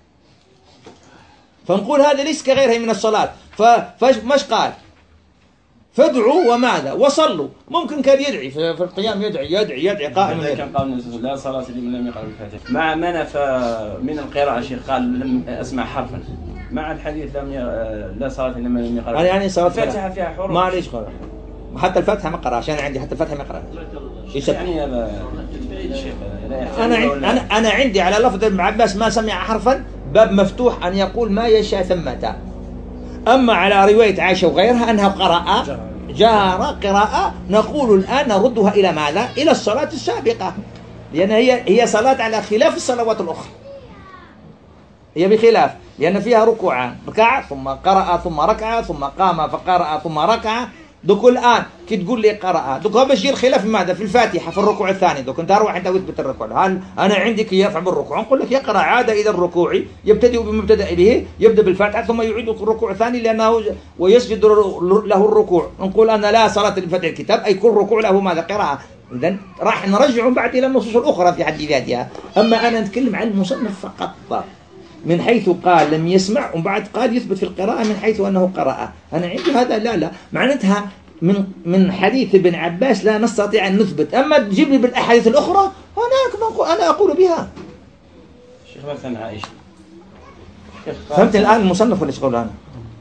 فنقول هذا ليس كغيرها من الصلاة. فمش قال فادعوا وماذا وصلوا. ممكن كان يدعي في القيام، يدعي يدعي يدعي قائما. كان قال لا صلاة لمن لم يقرأ بالفاتحة. مع ما نفى من القراءة شيخ قال لم أسمع حرفا، مع الحديث لم ي... لا صلاة لمن لم يقرأ. أنا يعني صلاة الفاتحة فيها حروف. ما ليش قرأ. حتى الفاتحة ما قرأ، عشان عندي حتى الفاتحة ما قرأ. يعني هذا شيخ أنا أنا أنا عندي على لفظ ابن عباس ما سمع حرفا باب مفتوح أن يقول ما يشاء ثمة. أما على رواية عائشة وغيرها أنها قراءة جهر قراءة، نقول الآن نردها إلى ماذا؟ إلى الصلاة السابقة، لأن هي هي صلاة على خلاف الصلوات الأخرى. هي بخلاف لأن فيها ركوعان، ركع ثم قرأ ثم ركع ثم قام فقرأ ثم ركع. دوك الآن كي تقول لي قرأ دوك هذا الشيء الخلاف في ماذا؟ في الفاتحة في الركوع الثاني. دوك أنت أروح أنت وتثبت الركوع. هل أنا عندي كي يرفع بالركوع نقول لك يقرأ عادة إذا الركوع يبتدئ بمبتدأ به، يبدأ بالفاتحة ثم يعيد الركوع الثاني لأنه ويسجد له الركوع. نقول أنا لا صلاة لفتح الكتاب أي كل ركوع له ماذا؟ قراءة. إذن راح نرجع بعد إلى النصوص الأخرى في حد ذاتها. أما أنا نتكلم عن المصنف فقط من حيث قال لم يسمع وبعد قال يثبت في القراءة من حيث أنه قرأ. أنا عندي هذا لا لا معناتها من من حديث ابن عباس لا نستطيع أن نثبت. أما تجيب لي بالأحاديث الأخرى أنا أنا أقول بها. شيخ مثلا عائشة شيخ فهمت الآن المصنف ولا ايش قول أنا؟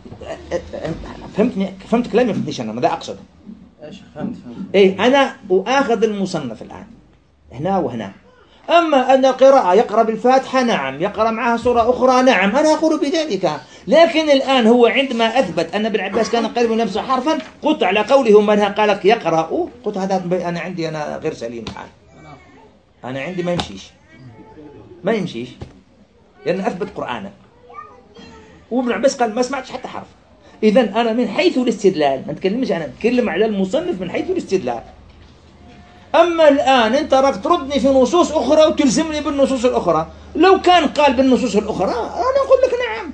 فهمتني فهمت كلامي ما فهمتنيش أنا ماذا أقصد؟ ايش فهمت فهمت إيه أنا أخذ المصنف الآن هنا وهنا. أما أن القراءة يقرأ بالفاتحة نعم، يقرأ معها سورة أخرى نعم، أنا أقول بذلك. لكن الآن هو عندما أثبت أن ابن عباس كان قريب من نفسه حرفا قلت على قوله منها قالك يقرأ، قلت هذا أنا عندي أنا غير سليم الآن، أنا عندي ما يمشيش ما يمشيش لأن أثبت قرآنا وابن عباس قال ما سمعتش حتى حرف. إذا أنا من حيث الاستدلال ما نتكلمش، أنا نتكلم على المصنف من حيث الاستدلال. أما الآن أنت راك تردني في نصوص أخرى وتلزمني بالنصوص الأخرى، لو كان قال بالنصوص الأخرى أنا أقول لك نعم.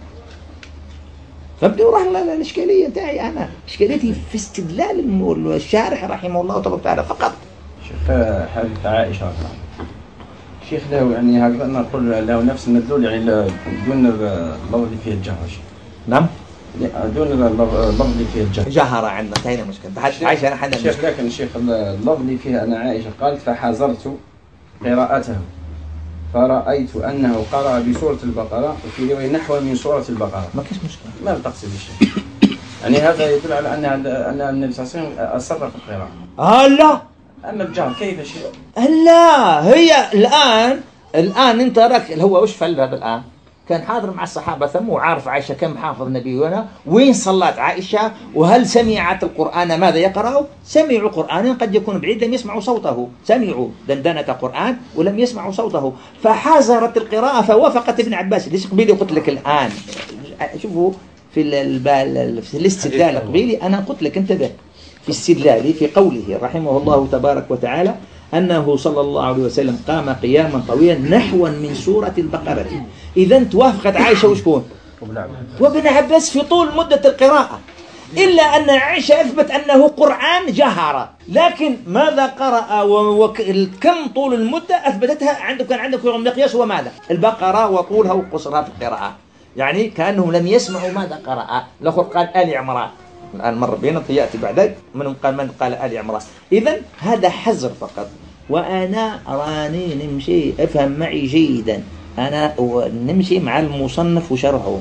فبدي وراح الإشكالية تاعي أنا، إشكاليتي في استدلال الشارح رحمه الله تبارك وتعالى فقط. شيخ حديث عائشة شيخ له يعني هكذا نقول له نفس المدلول يعني دون اللفظ اللي فيه الجهر. نعم دون اللفظ اللي فيه الجهر. جهر عندنا انتهينا المشكلة. عائشة أنا حدا شيخ لكن شيخ اللفظ اللي فيه أنا عائشة قالت فحذرت قراءته فرأيت أنه قرأ بسورة البقرة وفي رواية نحو من سورة البقرة. ما كاش مشكلة. ما تقصد الشيخ؟ يعني هذا يدل على أن أن النبي صلى الله عليه وسلم أسر في القراءة. آه لا. أما الجهر كيف شيء؟ لا هي الآن الآن أنت راك هو وش فعل هذا الآن؟ كان حاضر مع الصحابة ثم وعارف عائشة كم حافظ النبي هنا وين صلت عائشة وهل سمعت القرآن ماذا يقرأ؟ سمعوا قرآنا قد يكون بعيد لم يسمعوا صوته، سمعوا دندنة قرآن ولم يسمعوا صوته فحازرت القراءة فوافقت ابن عباس. ليش قبيلي قلت لك الآن شوفوا في البال في الاستدلال قبيلي أنا قلت لك انتبه في استدلالي في قوله رحمه الله تبارك وتعالى أنه صلى الله عليه وسلم قام قياما طويلا نحوا من سورة البقرة. إذا توافقت عائشة وشكون؟ وابن عباس في طول مدة القراءة، إلا أن عائشة أثبت أنه قرآن جهر، لكن ماذا قرأ وكم طول المدة أثبتتها عندك كان عندك مقياس هو ماذا؟ البقرة وطولها وقصرها في القراءة، يعني كأنهم لم يسمعوا ماذا قرأ. الأخر قال آل عمران الآن مر بينا يأتي بعد منهم قال من قال آل عمران. إذن هذا حزر فقط. وأنا راني نمشي افهم معي جيدا، أنا نمشي مع المصنف وشرحه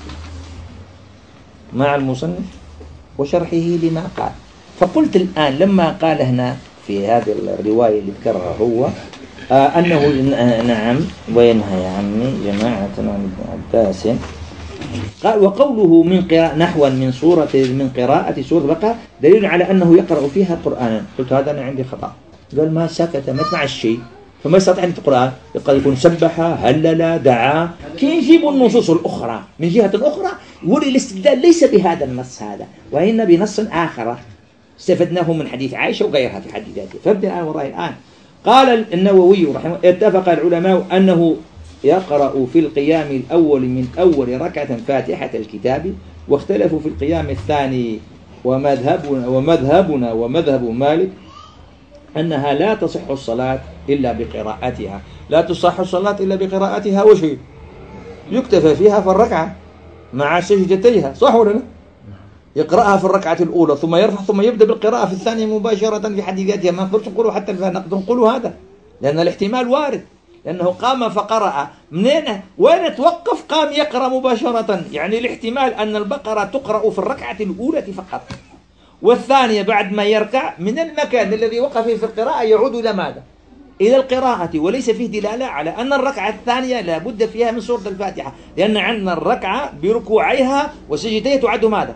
مع المصنف وشرحه لما قال. فقلت الآن لما قال هنا في هذه الرواية اللي ذكرها هو آه أنه نعم وينهى يا عمي جماعة عن عباس قال وقوله من قراءة نحوا من سورة من قراءة سورة البقرة دليل على أنه يقرأ فيها قرآنا. قلت هذا أنا عندي خطأ. قال ما سكت ما سمع الشيء فما استطاع أن القرآن قد يكون سبح هلل دعا كي يجيبوا النصوص الأخرى من جهة أخرى يقول الاستدلال ليس بهذا النص هذا وإن بنص آخر استفدناه من حديث عائشة وغيرها في حد ذاته. فابدأ الآن وراي الآن. قال النووي رحمه اتفق العلماء أنه يقرأ في القيام الأول من أول ركعة فاتحة الكتاب، واختلفوا في القيام الثاني ومذهبنا ومذهبنا ومذهب مالك أنها لا تصح الصلاة إلا بقراءتها. لا تصح الصلاة إلا بقراءتها وشيء يكتفى فيها في الركعة مع سجدتيها، صح ولا لا؟ يقرأها في الركعة الأولى ثم يرفع ثم يبدأ بالقراءة في الثانية مباشرة في حد ذاتها. ما نقدرش نقولوا حتى نقدر نقولوا هذا لأن الاحتمال وارد، لأنه قام فقرأ منين وين توقف قام يقرأ مباشرة، يعني الاحتمال أن البقرة تقرأ في الركعة الأولى فقط والثانية بعد ما يركع من المكان الذي وقف فيه في القراءة يعود إلى ماذا؟ إلى القراءة، وليس فيه دلالة على أن الركعة الثانية لا بد فيها من سورة الفاتحة، لأن عندنا الركعة بركوعيها وسجدتها تعد ماذا؟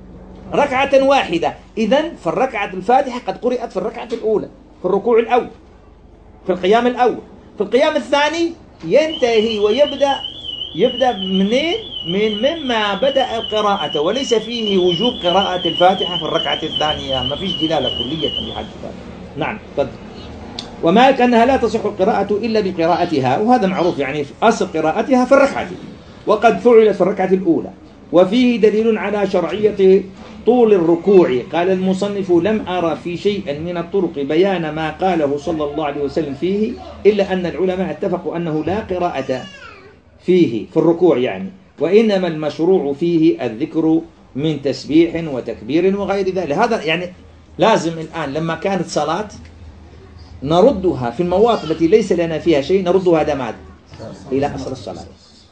ركعة واحدة. إذن فالركعة الفاتحة قد قرأت في الركعة الأولى في الركوع الأول في القيام الأول. في القيام الثاني ينتهي ويبدأ يبدأ منين؟ من مما بدأ القراءة، وليس فيه وجوب قراءة الفاتحة في الركعة الثانية، ما فيش دلالة كلية لحد ذلك. نعم تفضل. ومالك أنها لا تصح القراءة إلا بقراءتها، وهذا معروف يعني أصل قراءتها في الركعة وقد فعلت في الركعة الأولى. وفيه دليل على شرعية طول الركوع. قال المصنف لم أرى في شيء من الطرق بيان ما قاله صلى الله عليه وسلم فيه، إلا أن العلماء اتفقوا أنه لا قراءة فيه في الركوع يعني، وإنما المشروع فيه الذكر من تسبيح وتكبير وغير ذلك. هذا يعني لازم الآن لما كانت صلاة نردها في المواطن التي ليس لنا فيها شيء نردها هذا ماذا؟ إلى أصل الصلاة،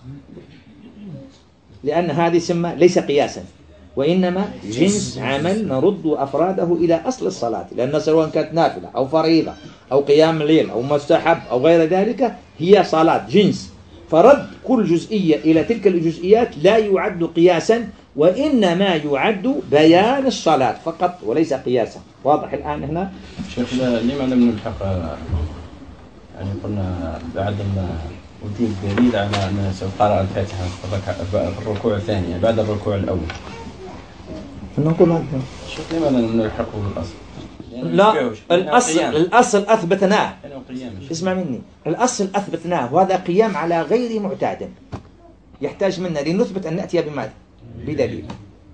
لأن هذه سمة ليس قياسا وإنما جنس عمل نرد أفراده إلى أصل الصلاة، لأن سواء كانت نافلة أو فريضة أو قيام الليل أو مستحب أو غير ذلك هي صلاة جنس، فرد كل جزئية إلى تلك الجزئيات لا يعد قياسا وإنما يعد بيان الصلاة فقط وليس قياسا. واضح الآن هنا؟ شيخ لماذا لم نلحق يعني قلنا بعدم وجود دليل على أن سيقرأ الفاتحة في الركوع الثاني بعد الركوع الأول؟ نقول هذا شيخ لماذا لم نلحقه بالأصل؟ لا، الأصل الأصل أثبتناه. قيام. اسمع مني، الأصل أثبتناه وهذا قيام على غير معتاد، يحتاج منا لنثبت أن نأتي بماذا؟ بدليل.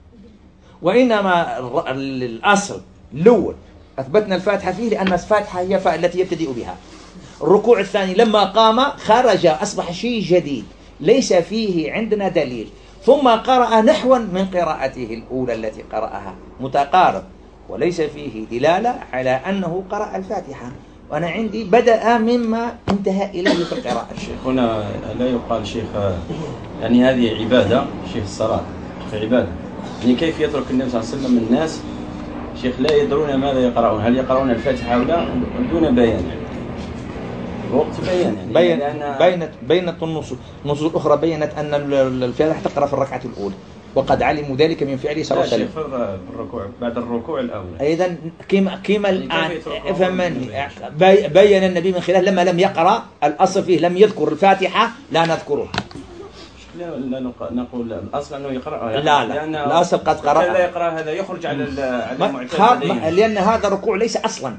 وإنما الأصل الأول أثبتنا الفاتحة فيه لأن الفاتحة هي التي يبتدئ بها. الركوع الثاني لما قام خرج أصبح شيء جديد ليس فيه عندنا دليل، ثم قرأ نحوا من قراءته الأولى التي قرأها متقارب وليس فيه دلالة على أنه قرأ الفاتحة، وأنا عندي بدأ مما انتهى إليه في القراءة. شيخ هنا لا يقال شيخ يعني هذه عبادة، شيخ الصلاة شيخ عبادة، يعني كيف يترك النبي صلى الله عليه وسلم الناس شيخ لا يدرون ماذا يقرؤون، هل يقرؤون الفاتحة أو لا دون بيان يعني. الوقت بيان يعني بين لأن... بينت بينت النصوص النصوص الأخرى بينت أن الفاتحة تقرأ في الركعة الأولى وقد علموا ذلك من فعله صلى الله عليه وسلم. في الركوع بعد الركوع الأول. أيضا كما كما الآن افهمني، بين النبي من خلال لما لم يقرأ الأصل فيه لم يذكر الفاتحة لا نذكره. لا نقول الأصل أنه يقرأ. لا لا الأصل قد قرأ. لا يقرأ هذا يخرج على المعتاد لأن هذا الركوع ليس أصلا،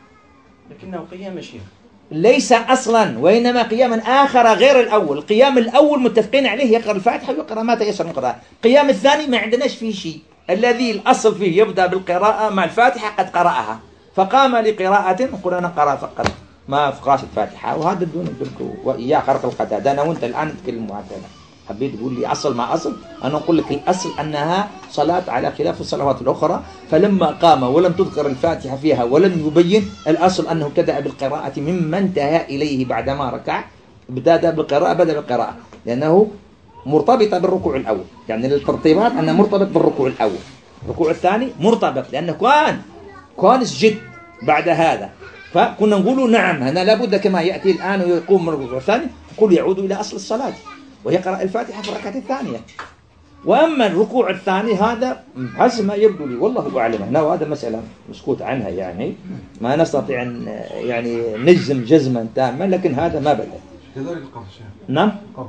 لكنه قيام شيخ ليس أصلا وإنما قياما آخر غير الأول. القيام الأول متفقين عليه يقرأ الفاتحة ويقرأ ما تيسر من القراءة. القيام الثاني ما عندناش فيه شيء، الذي الأصل فيه يبدأ بالقراءة مع الفاتحة قد قرأها فقام لقراءة نقول أنا قرأ فقط ما فقاش الفاتحة، وهذا دون الدرك وإياه خرق القتادة. أنا وأنت الآن نتكلم معتادة، حبيت تقول لي أصل ما أصل، أنا أقول لك الأصل أنها صلاة على خلاف الصلوات الأخرى، فلما قام ولم تذكر الفاتحة فيها ولم يبين الأصل أنه ابتدأ بالقراءة مما انتهى إليه بعدما ركع، بدأ بالقراءة بدأ بالقراءة لأنه مرتبطة بالركوع الأول، يعني الترتيبات أنه مرتبط بالركوع الأول. الركوع الثاني مرتبط لأنه كان كان سجد بعد هذا، فكنا نقول نعم هنا لابد كما يأتي الآن ويقوم من الركوع الثاني نقول يعود إلى أصل الصلاة ويقرأ الفاتحة في الركعة الثانية. وأما الركوع الثاني هذا حسب ما يبدو لي والله أعلم، هنا وهذا مسألة مسكوت عنها يعني ما نستطيع أن يعني نجزم جزما تاما، لكن هذا ما بدأ. كذلك القبض شيخ. نعم. قبض.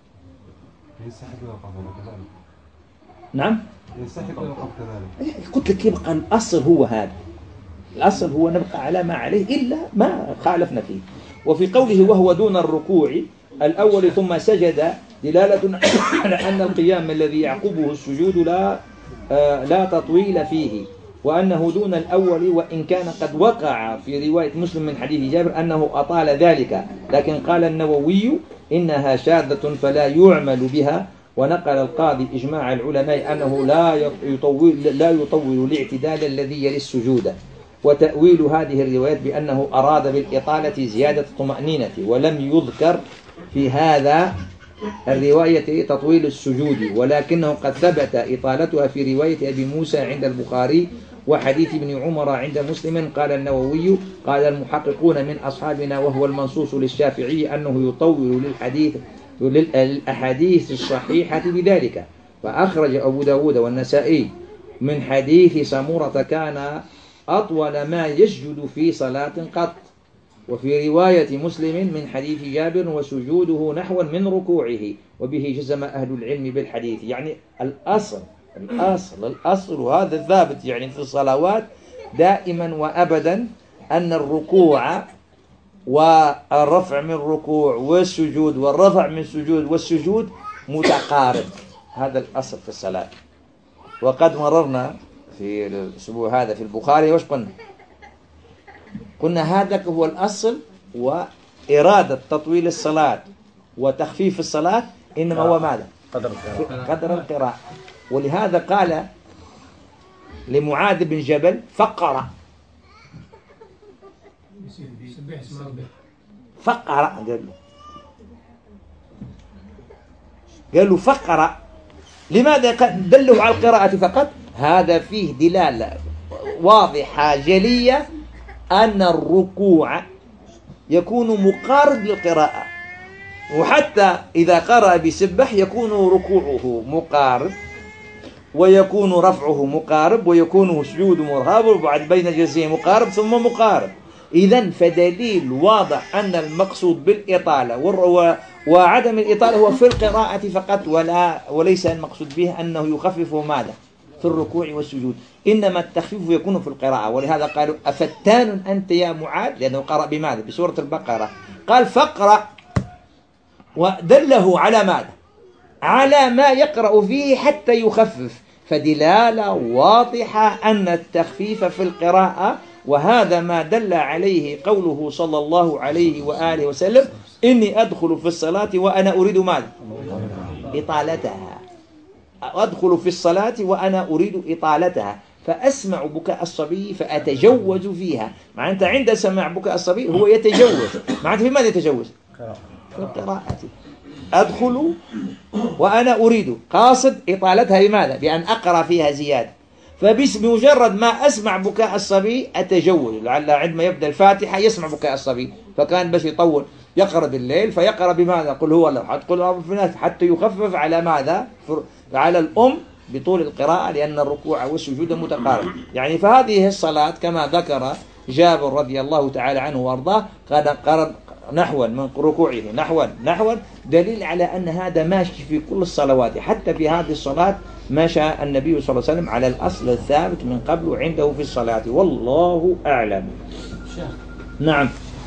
يستحق القبض كذلك. نعم. يستحق القبض كذلك. قلت لك يبقى الأصل هو هذا، الأصل هو نبقى على ما عليه إلا ما خالفنا فيه. وفي قوله وهو دون الركوع الأول ثم سجد دلالة على أن القيام الذي يعقبه السجود لا آه لا تطويل فيه، وأنه دون الأول وإن كان قد وقع في رواية مسلم من حديث جابر أنه أطال ذلك، لكن قال النووي إنها شاذة فلا يعمل بها. ونقل القاضي إجماع العلماء أنه لا يطول لا يطول الاعتدال الذي يلي السجود، وتأويل هذه الروايات بأنه أراد بالإطالة زيادة الطمأنينة، ولم يذكر في هذا الرواية تطويل السجود، ولكنه قد ثبت إطالتها في رواية أبي موسى عند البخاري وحديث ابن عمر عند مسلم. قال النووي قال المحققون من أصحابنا وهو المنصوص للشافعي أنه يطول للحديث للأحاديث الصحيحة بذلك. فأخرج أبو داود والنسائي من حديث سمورة كان أطول ما يسجد في صلاة قط، وفي رواية مسلم من حديث جابر وسجوده نحو من ركوعه، وبه جزم أهل العلم بالحديث. يعني الأصل الأصل الأصل وهذا الثابت يعني في الصلوات دائما وأبدا أن الركوع والرفع من الركوع والسجود والرفع من السجود والسجود متقارب، هذا الأصل في الصلاة. وقد مررنا في الأسبوع هذا في البخاري وش قلنا؟ قلنا هذا هو الأصل، وإرادة تطويل الصلاة وتخفيف الصلاة إنما هو ماذا؟ قدر القراءة. قدر القراءة. ولهذا قال لمعاذ بن جبل فقرأ فقرأ قال له قالوا فقرأ. لماذا دلوا على القراءة فقط؟ هذا فيه دلالة واضحة جلية أن الركوع يكون مقارب للقراءة، وحتى إذا قرأ بسبح يكون ركوعه مقارب، ويكون رفعه مقارب، ويكون سجوده مقارب، وبعد بين الجلسين مقارب ثم مقارب. إذن فدليل واضح أن المقصود بالإطالة وعدم الإطالة هو في القراءة فقط، ولا وليس المقصود به أنه يخفف ماذا في الركوع والسجود، إنما التخفيف يكون في القراءة. ولهذا قالوا أفتان أنت يا معاذ، لأنه قرأ بماذا؟ بسورة البقرة. قال فاقرأ، ودله على ماذا؟ على ما يقرأ فيه حتى يخفف، فدلالة واضحة أن التخفيف في القراءة، وهذا ما دل عليه قوله صلى الله عليه وآله وسلم إني أدخل في الصلاة وأنا أريد ماذا؟ إطالتها. أدخل في الصلاة وأنا أريد إطالتها، فأسمع بكاء الصبي فأتجوز فيها. مع أنت عند سماع بكاء الصبي هو يتجوز، مع أنت في ماذا يتجوز؟ في القراءة. أدخل وأنا أريد قاصد إطالتها بماذا؟ بأن أقرأ فيها زيادة. فبمجرد ما أسمع بكاء الصبي أتجوز، لعل عندما يبدأ الفاتحة يسمع بكاء الصبي، فكان بس يطول يقرأ بالليل فيقرأ بماذا؟ قل هو الله حتى قل في الناس، حتى يخفف على ماذا؟ على الأم بطول القراءة، لأن الركوع والسجود متقارب. يعني فهذه الصلاة كما ذكر جابر رضي الله تعالى عنه وارضاه قد قرن نحوا من ركوعه نحوا نحوا، دليل على أن هذا ماشي في كل الصلوات، حتى في هذه الصلاة مشى النبي صلى الله عليه وسلم على الأصل الثابت من قبل عنده في الصلاة، والله أعلم. شيخ. نعم.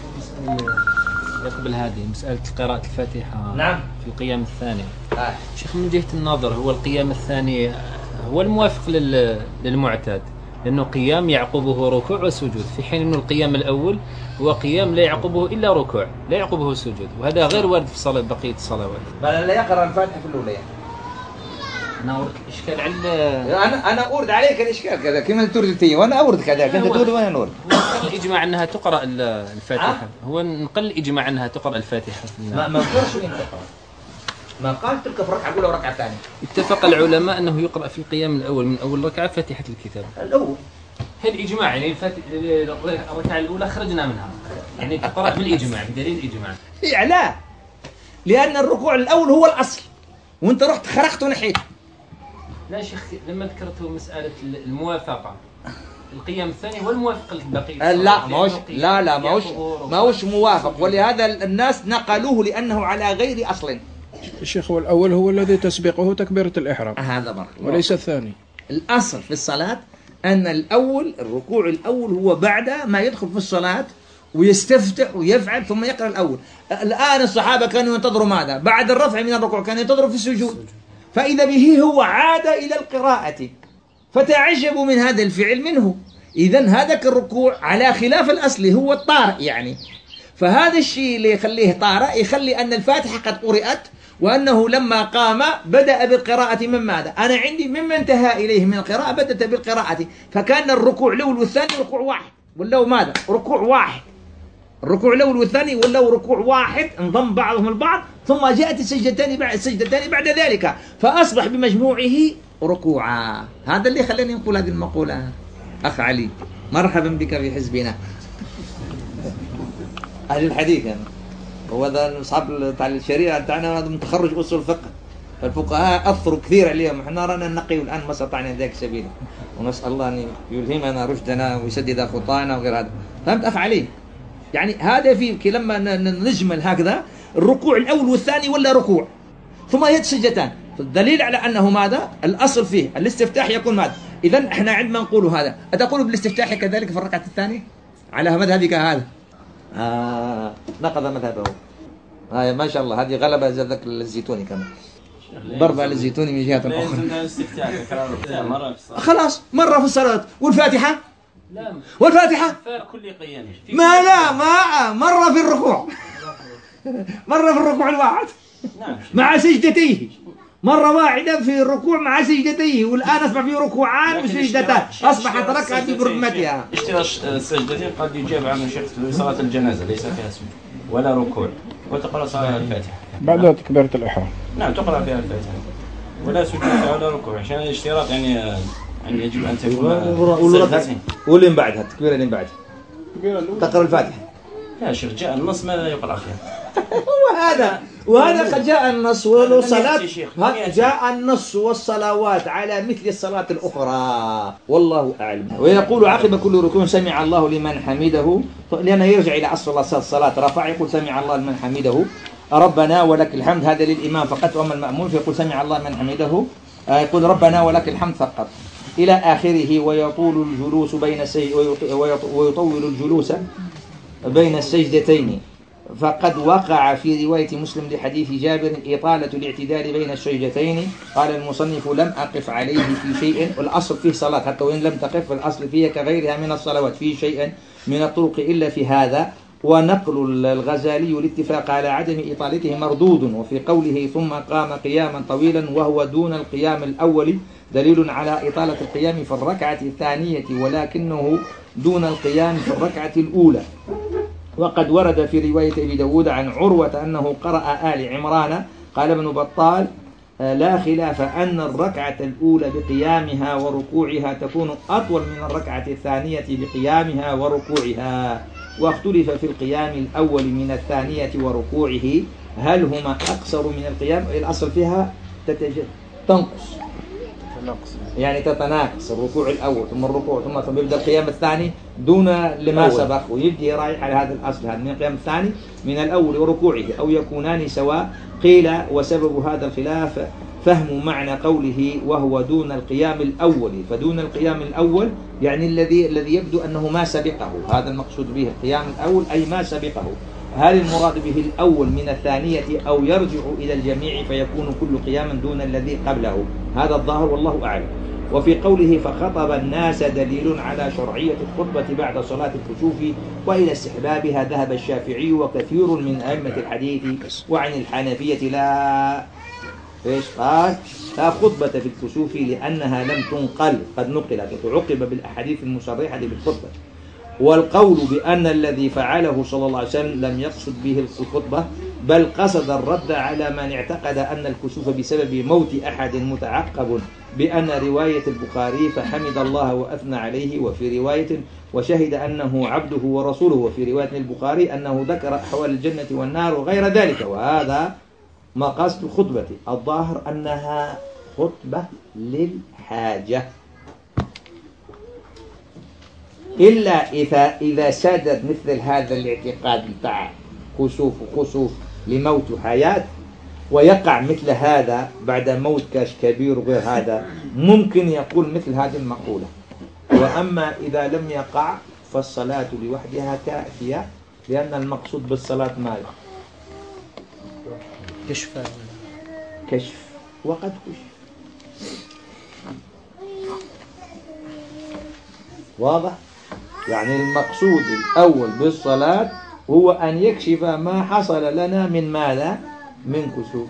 يقبل هذه مسألة قراءة الفاتحة. نعم. في القيام الثاني. آه. شيخ من جهة النظر هو القيام الثاني هو الموافق للمعتاد، لأنه قيام يعقبه ركوع وسجود، في حين أنه القيام الأول هو قيام لا يعقبه إلا ركوع لا يعقبه سجود، وهذا غير وارد في صلاة بقية الصلوات. بل لا يقرأ الفاتحة في الأولى. أنا أورد إشكال على أنا أنا أورد عليك الإشكال كذا كما تورد تي، وأنا أورد كذا أنت تورد وأنا أورد. نقل الإجماع أنها تقرأ الفاتحة. هو نقل الإجماع أنها تقرأ الفاتحة. ما ما قالش وين تقرأ. ما قال تلك في الركعة الأولى وركعة الثانية. اتفق العلماء أنه يقرأ في القيام الأول من أول ركعة فاتحة الكتاب. الأول. هل إجماع يعني الركعة الأولى خرجنا منها، يعني تقرأ بالإجماع بدليل الإجماع. إيه لا، لأن الركوع الأول هو الأصل، وأنت رحت خرقت ونحيت. لا شيخ، لما ذكرت مسألة الموافقة القيام الثاني والموافق البقية. لا ما هوش لا لا ما هوش ما هوش موافق، ولهذا الناس نقلوه لأنه على غير أصل. الشيخ هو الأول هو الذي تسبقه تكبيرة الإحرام، هذا مرة وليس الثاني. الأصل في الصلاة أن الأول الركوع الأول هو بعد ما يدخل في الصلاة ويستفتح ويفعل ثم يقرأ الأول. الآن الصحابة كانوا ينتظروا ماذا؟ بعد الرفع من الركوع كانوا ينتظروا في السجود، فإذا به هو عاد إلى القراءة فتعجبوا من هذا الفعل منه. إذن هذاك الركوع على خلاف الأصل هو الطارئ يعني، فهذا الشيء اللي يخليه طارئ يخلي أن الفاتحة قد قرأت، وأنه لما قام بدأ بالقراءة من ماذا؟ أنا عندي مما انتهى إليه من القراءة بدأت بالقراءة، فكان الركوع الأول والثاني ركوع واحد، ولو ماذا؟ ركوع واحد. الركوع الأول والثاني ولو ركوع واحد انضم بعضهم البعض، ثم جاءت السجدتان بعد السجدتان بعد ذلك، فأصبح بمجموعه ركوعا. هذا اللي خلاني نقول هذه المقولة. أخ علي مرحبا بك في حزبنا أهل الحديث يعني. هو هذا أصحاب تاع الشريعة تاعنا هذا متخرج أصول الفقه، فالفقهاء أثروا كثير عليهم، احنا رانا نقي الآن ما استطعنا ذاك سبيله، ونسأل الله أن يلهمنا رشدنا ويسدد خطانا وغير هذا. فهمت أخ علي؟ يعني هذا في لما نجمل هكذا الركوع الأول والثاني ولا ركوع ثم يد سجدتان، الدليل على أنه ماذا؟ الأصل فيه الاستفتاح يكون ماذا؟ إذن احنا عندما نقول هذا أتقول بالاستفتاح كذلك في الركعة الثانية على مذهبك هذا؟ آه نقض مذهبه. آه ما شاء الله، هذه غلبة ذاك الزيتوني كمان، ضرب على الزيتوني من جهة أخرى. خلاص مرة في الصلاة والفاتحة لا والفاتحة كل قيام ما لا ما مرة في الركوع مرة في الركوع الواحد مع سجدتيه، مرة واحدة في الركوع مع سجدتيه، والآن أصبح فيه ركوعان وسجدتان، أصبحت ركعة برمتها. اشتراك السجدتين قد يجاب عن شيخ في صلاة الجنازة ليس فيها سجود ولا ركوع وتقرأ صلاة الفاتحة، بعد تكبيرة الإحرام. نعم تقرأ فيها الفاتحة ولا سجود ولا ركوع عشان الاشتراط يعني يعني يجب أن تكون واللي من بعدها التكبيرة اللي من بعدها تقرأ الفاتحة. يا شيخ جاء النص ماذا يقرأ فيها؟ وهذا وهذا قد جاء النص والصلاة جاء النص والصلوات على مثل الصلاة الأخرى والله أعلم. ويقول عقب كل ركوع سمع الله لمن حمده، لأنه يرجع إلى أصل الصلاة رفع يقول سمع الله لمن حمده ربنا ولك الحمد، هذا للإمام فقط، وأما المأمون فيقول سمع الله لمن حمده يقول ربنا ولك الحمد فقط إلى آخره. ويطول الجلوس بين السج... ويطول الجلوس بين السجدتين، فقد وقع في رواية مسلم لحديث جابر إطالة الاعتدال بين السجدتين. قال المصنف لم أقف عليه في شيء، والأصل فيه صلاة حتى وإن لم تقف الأصل فيها كغيرها من الصلوات في شيء من الطرق إلا في هذا. ونقل الغزالي الاتفاق على عدم إطالته مردود. وفي قوله ثم قام قياما طويلا وهو دون القيام الأول دليل على إطالة القيام في الركعة الثانية ولكنه دون القيام في الركعة الأولى. وقد ورد في رواية أبي داود عن عروة أنه قرأ آل عمران. قال ابن بطال لا خلاف أن الركعة الأولى بقيامها وركوعها تكون أطول من الركعة الثانية بقيامها وركوعها. واختلف في القيام الأول من الثانية وركوعه هل هما أقصر من القيام؟ الأصل فيها تتج... تنقص يعني تتناقص الركوع الأول ثم الركوع ثم ثم يبدأ القيام الثاني دون لما سبق، ويبدأ رايح على هذا الأصل هذا من القيام الثاني من الأول وركوعه أو يكونان سواء. قيل وسبب هذا الخلاف فهم معنى قوله وهو دون القيام الأول، فدون القيام الأول يعني الذي الذي يبدو أنه ما سبقه، هذا المقصود به القيام الأول أي ما سبقه. هل المراد به الأول من الثانية أو يرجع إلى الجميع فيكون كل قيام دون الذي قبله؟ هذا الظاهر والله أعلم. وفي قوله فخطب الناس دليل على شرعية الخطبة بعد صلاة الكسوف وإلى استحبابها ذهب الشافعي وكثير من أئمة الحديث. وعن الحنفية لا إيش قال لا خطبة في الكسوف لأنها لم تنقل، قد نقلت وتعقب بالأحاديث المصرحة بالخطبة. والقول بأن الذي فعله صلى الله عليه وسلم لم يقصد به الخطبة بل قصد الرد على من اعتقد أن الكسوف بسبب موت أحد متعقب بأن رواية البخاري فحمد الله وأثنى عليه، وفي رواية وشهد أنه عبده ورسوله، وفي رواية البخاري أنه ذكر أحوال الجنة والنار وغير ذلك. وهذا مقاصد الخطبة الظاهر أنها خطبة للحاجة، إلا إذا إذا سادت مثل هذا الاعتقاد بتاع كسوف وخسوف لموت حياة ويقع مثل هذا بعد موت كاش كبير وغير هذا ممكن يقول مثل هذه المقولة. وأما إذا لم يقع فالصلاة لوحدها كافية، لأن المقصود بالصلاة مال كشف كشف وقد كشف. واضح؟ يعني المقصود الأول بالصلاة هو أن يكشف ما حصل لنا من ماذا؟ من كسوف.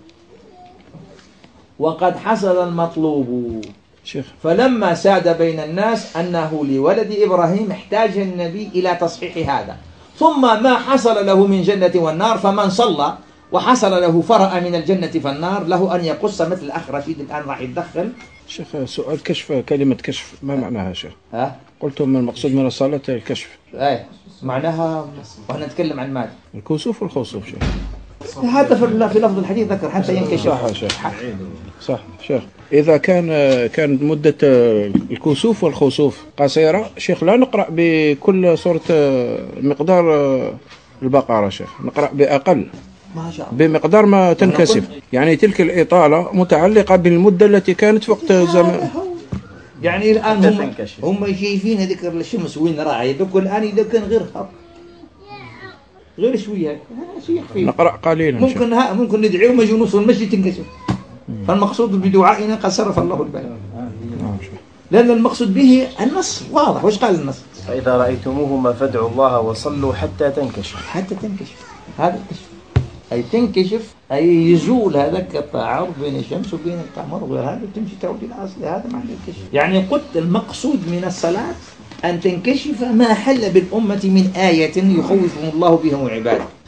وقد حصل المطلوب. فلما ساد بين الناس أنه لولد إبراهيم احتاج النبي إلى تصحيح هذا، ثم ما حصل له من جنة والنار، فمن صلى وحصل له فرأ من الجنة فالنار له أن يقص مثل الأخ رشيد الآن راح يتدخل. شيخ سؤال كشف، كلمة كشف ما معناها شيخ؟ ها؟ قلتم من المقصود من الصلاة الكشف. ايه معناها وإحنا نتكلم عن ماذا؟ الكسوف والخسوف شيخ. هذا في لفظ الحديث ذكر حتى ينكشف. صح شيخ. صح شيخ. إذا كان كان مدة الكسوف والخسوف قصيرة شيخ لا نقرأ بكل صورة مقدار البقرة شيخ، نقرأ بأقل بمقدار ما تنكسف، يعني تلك الإطالة متعلقة بالمدة التي كانت في وقت زمان. يعني الآن هم هم شايفين هذيك الشمس وين راعي دوك الآن إذا كان غير خط غير شوية نقرأ قليلا ممكن ها ممكن ندعيه وما يجي نوصل المسجد تنكسف. فالمقصود بدعائنا قد صرف الله البلاء، لأن المقصود به النص واضح. وش قال النص؟ فإذا رأيتموهما فادعوا الله وصلوا حتى تنكشف. حتى تنكشف هذا الكشف أي تنكشف أي يزول هذاك التعارض بين الشمس وبين القمر وغير هذا تمشي تعود إلى أصل. هذا معنى الكشف. يعني قلت المقصود من الصلاة أن تنكشف ما حل بالأمة من آية يخوفهم الله بهم عباده.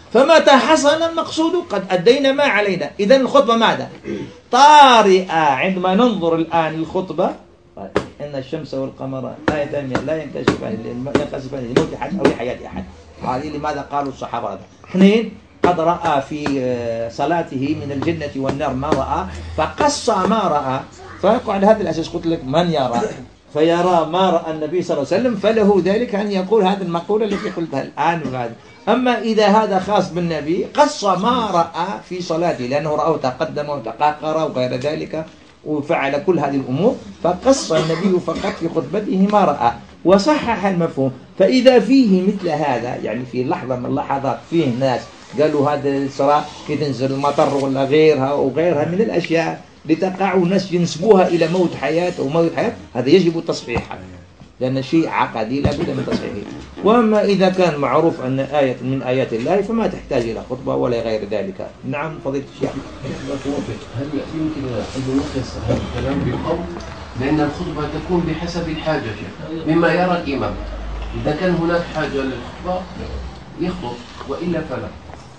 فمتى حصل المقصود قد أدينا ما علينا. إذا الخطبة ماذا؟ طارئة. عندما ننظر الآن الخطبة إن الشمس والقمر لا يتم لا ينكشفان ينكشفان لموت أحد أو لحياة أحد. هذه لماذا قالوا الصحابة هذا؟ اثنين، قد رأى في صلاته من الجنة والنار ما رأى فقص ما رأى، فيقع على هذا الأساس قلت لك من يرى فيرى ما رأى النبي صلى الله عليه وسلم فله ذلك أن يقول هذه المقولة التي قلتها الآن وبعد. أما إذا هذا خاص بالنبي قص ما رأى في صلاته لأنه رأى تقدم وتقاقر وغير ذلك وفعل كل هذه الأمور، فقص النبي فقط في خطبته ما رأى وصحح المفهوم. فإذا فيه مثل هذا يعني في لحظة من اللحظات فيه ناس قالوا هذا الصلاة كي تنزل المطر ولا غيرها وغيرها من الأشياء لتقع وناس ينسبوها إلى موت حياة أو موت حياة، هذا يجب تصحيحه لأن شيء عقدي لا بد من تصحيحه. وأما إذا كان معروف أن آية من آيات الله فما تحتاج إلى خطبة ولا غير ذلك. نعم فضيلة الشيخ. هل يمكن أن نلخص هذا الكلام بالقول لأن الخطبة تكون بحسب الحاجة مما يرى الإمام؟ إذا كان هناك حاجة للخطبة يخطب وإلا فلا.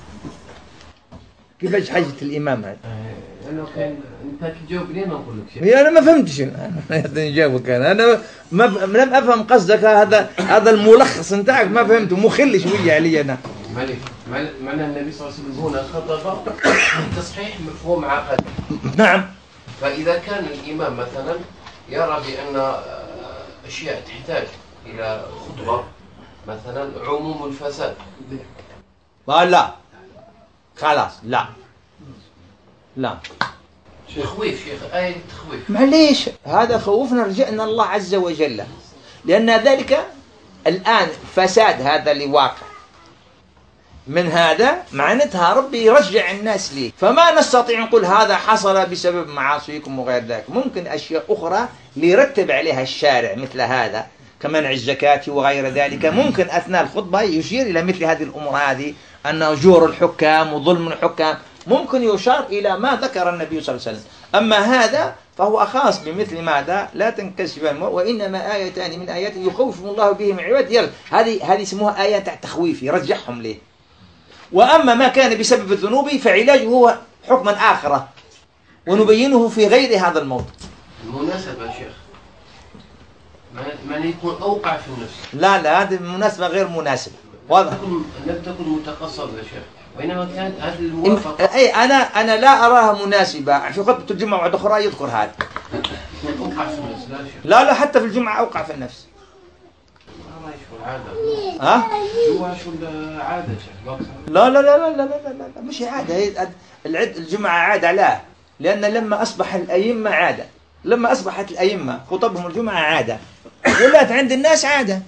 كيفاش حاجة الإمام هذا؟ أنا كان أنت تجاوبني أنا أقول لك شيء. أنا ما فهمتش أنا نجاوبك أنا أنا ما لم أفهم قصدك. هذا هذا الملخص نتاعك ما فهمته مخل شوية علي أنا. مالك معنى النبي صلى الله عليه وسلم هنا خطب تصحيح مفهوم عقدي. نعم. فإذا كان الإمام مثلا يرى بأن أشياء تحتاج إلى خطبة مثلا عموم الفساد لا خلاص لا لا تخويف شيخ آية تخويف. معليش هذا خوفنا رجعنا الله عز وجل لأن ذلك الآن فساد هذا اللي واقع من هذا معناتها ربي يرجع الناس ليه. فما نستطيع نقول هذا حصل بسبب معاصيكم وغير ذلك. ممكن أشياء أخرى ليرتب عليها الشارع مثل هذا كمنع الزكاة وغير ذلك. ممكن أثناء الخطبة يشير إلى مثل هذه الأمور هذه أن جور الحكام وظلم الحكام ممكن يشار إلى ما ذكر النبي صلى الله عليه وسلم. أما هذا فهو خاص بمثل ماذا لا تنكشف الماء وإنما آيتان من آيات يخوف الله بهم عباد. هذه هذه اسمها آيات تخويف يرجعهم ليه. وأما ما كان بسبب الذنوب فعلاجه هو حكما آخر ونبينه في غير هذا الموضوع. المناسبة يا شيخ ما يكون أوقع في النفس. لا لا هذه المناسبة غير مناسبة واضح. لم تكن متقصدة يا شيخ وإنما كانت هذه الموافقة. أي أنا أنا لا أراها مناسبة. في خطبة الجمعة وعد أخرى يذكر هذا. أوقع في النفس لا شيخ. لا لا حتى في الجمعة أوقع في النفس. ما شو العادة؟ ها؟ شو شو العادة شيخ؟ لا لا لا لا لا لا لا مش عادة. هي العد الجمعة عادة لا لأن لما أصبح الأئمة عادة لما أصبحت الأئمة خطبهم الجمعة عادة ولات عند الناس عادة.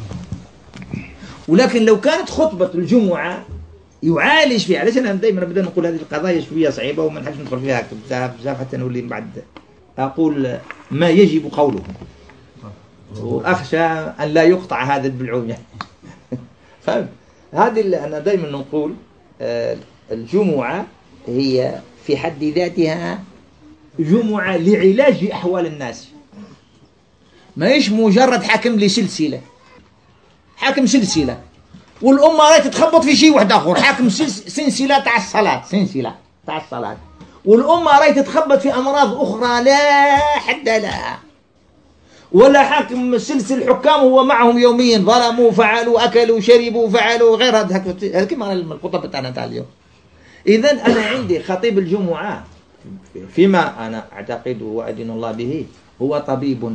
ولكن لو كانت خطبة الجمعة يعالج فيها علاش أنا دائما بدنا نقول هذه القضايا شوية صعيبة وما نحبش ندخل فيها بزاف بزاف حتى نولي بعد أقول ما يجب قوله وأخشى أن لا يقطع هذا البلعوم يعني. فهم هذه اللي أنا دائما نقول الجمعة هي في حد ذاتها جمعة لعلاج أحوال الناس ما يش مجرد حاكم لسلسلة حاكم سلسلة والأمة راهي تتخبط في شيء واحد آخر حاكم سلسلة تاع الصلاة سلسلة تاع الصلاة والأمة راهي تتخبط في أمراض أخرى لا حد لها. ولا حاكم سلسل حكام هو معهم يوميا ظلموا فعلوا أكلوا شربوا فعلوا غير هذا كما الخطبة بتاعنا تاع اليوم. إذن أنا عندي خطيب الجمعة فيما أنا أعتقد وأدين الله به هو طبيب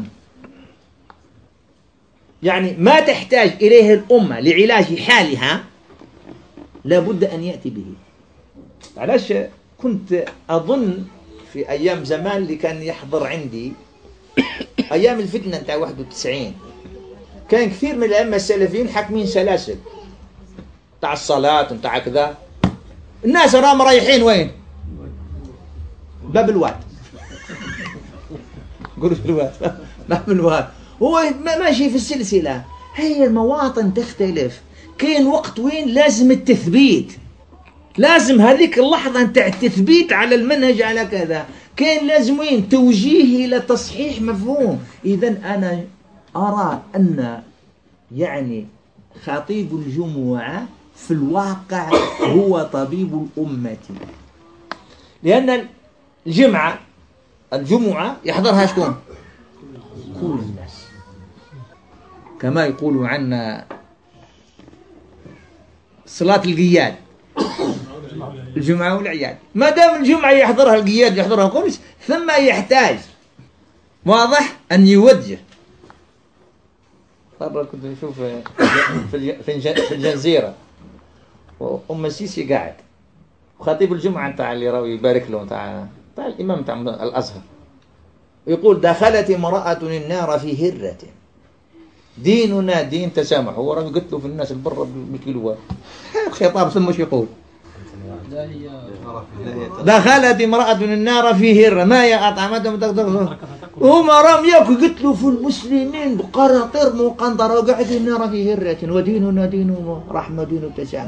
يعني ما تحتاج إليه الأمة لعلاج حالها لابد أن يأتي به. علاش كنت أظن في أيام زمان اللي كان يحضر عندي أيام الفتنة نتاع واحد وتسعين كان كثير من الأئمة السلفيين حاكمين سلاسل نتاع الصلاة نتاع كذا. الناس راهم رايحين وين؟ باب الواد. قولوا في الواد باب الواد هو ماشي في السلسلة. هي المواطن تختلف. كاين وقت وين لازم التثبيت لازم هذيك اللحظة نتاع التثبيت على المنهج على كذا. كاين لازم وين توجيه إلى تصحيح مفهوم. إذن أنا أرى أن يعني خطيب الجمعة في الواقع هو طبيب الأمة، لأن الجمعة الجمعة يحضرها شكون؟ كل الناس، كما يقولوا عنا صلاة القياد، الجمعة والعياد، ما دام الجمعة يحضرها القياد يحضرها كل، ثم يحتاج واضح أن يوجه. مرة كنت نشوف في في الجزيرة وأم السيسي قاعد وخطيب الجمعة نتاع اللي راوي يبارك له نتاع نتاع الإمام نتاع الأزهر، يقول دخلت امرأة النار في هرة ديننا دين تسامح. هو راوي قلت له في الناس البر بالكيلوات خطاب ثم مش يقول دخلت امرأة النار في هرة ما هي أطعمتهم تقدر هم رام ياكل قلت له في المسلمين بقراطير وقنطرة وقعد النار في هرة وديننا دين رحمة دين تسامح.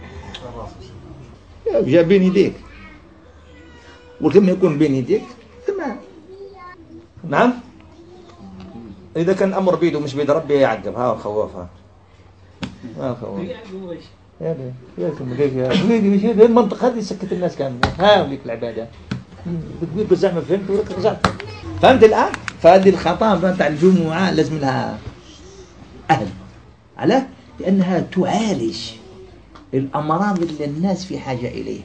جاء بين يديك وكم يكون بين يديك تمام. نعم إذا كان أمر بيده مش بيد ربي يعقب. ها خوافها ها خوف يا يا يا يا المنطقة هذه سكت الناس كان ها ليك العبادة بتقول بزعم فهمت ولك رجعت فهمت الآن. فهذه الخطابة تاع الجمعة لازم لها أهل على لأنها تعالج الأمراض اللي الناس في حاجة إليه.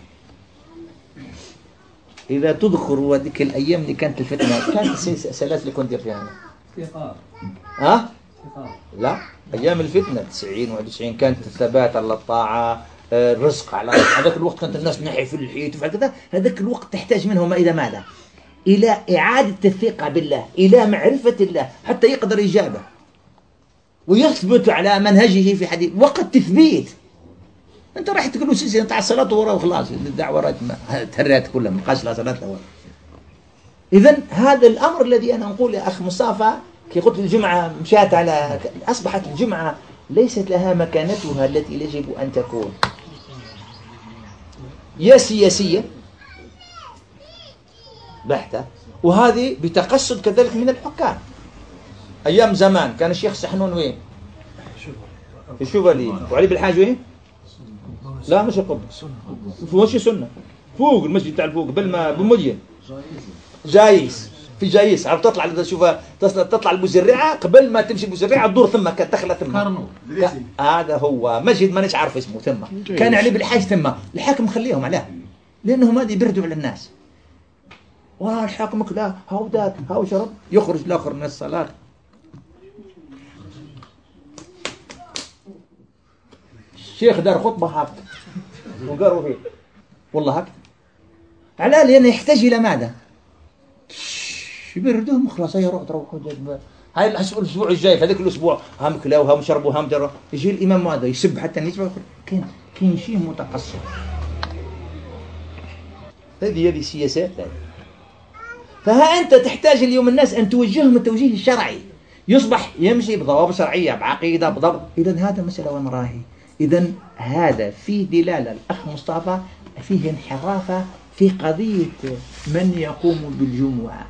إذا تذكروا هذيك الأيام اللي كانت الفتنة كانت سلاسل اللي كنت دير فيها أنا ها لا أيام الفتنة تسعين وتسعين كانت الثبات على الطاعة الرزق على هذاك الوقت كانت الناس نحي في الحيط وفعل كذا. هذاك الوقت تحتاج منهم إلى ماذا؟ إلى إعادة الثقة بالله، إلى معرفة الله حتى يقدر يجابه ويثبت على منهجه في حديث وقت تثبيت. أنت راح تقول سلسلة تاع الصلاة ورا وخلاص الدعوة رات تهرات كلها ما بقاش لا صلاة لا. إذن هذا الأمر الذي أنا أقول يا أخ مصطفى كي قلت الجمعة مشات على أصبحت الجمعة ليست لها مكانتها التي يجب أن تكون، يا سياسية بحتة وهذه بتقصد كذلك من الحكام. أيام زمان كان الشيخ سحنون وين؟ في الشوفالي وعلي بالحاج وين؟ لا مش القبة وش سنة فوق المسجد تاع الفوق بل ما بمدين جايس في جايس عرفت تطلع تشوفها تطلع المزرعة قبل ما تمشي المزرعة الدور ثم كانت دخلة ثم هذا هو مسجد ما نش عارف اسمه ثم كان علي بالحاج ثم الحاكم خليهم عليه لأنهم هذه يبردوا على الناس. وراه الحاكم لا هاو دات هاو شرب يخرج الآخر من الصلاة الشيخ دار خطبة هاك وقالوا فيه والله هاك على لأنه يحتاج إلى ماذا؟ يبردوهم خلاص يروح تروحوا هاي الأسبوع الجاي في هذاك الأسبوع هم كلاو هم شربوا هم دروا يجي الإمام هذا يسب حتى يسمع كين كين شيء متقصر. هذه هذه سياسات. فها أنت تحتاج اليوم الناس أن توجههم التوجيه الشرعي يصبح يمشي بضوابط شرعية بعقيدة بضبط. إذن هذا مسألة وين راهي؟ إذن هذا فيه دلالة الأخ مصطفى فيه انحرافة في قضية من يقوم بالجمعة.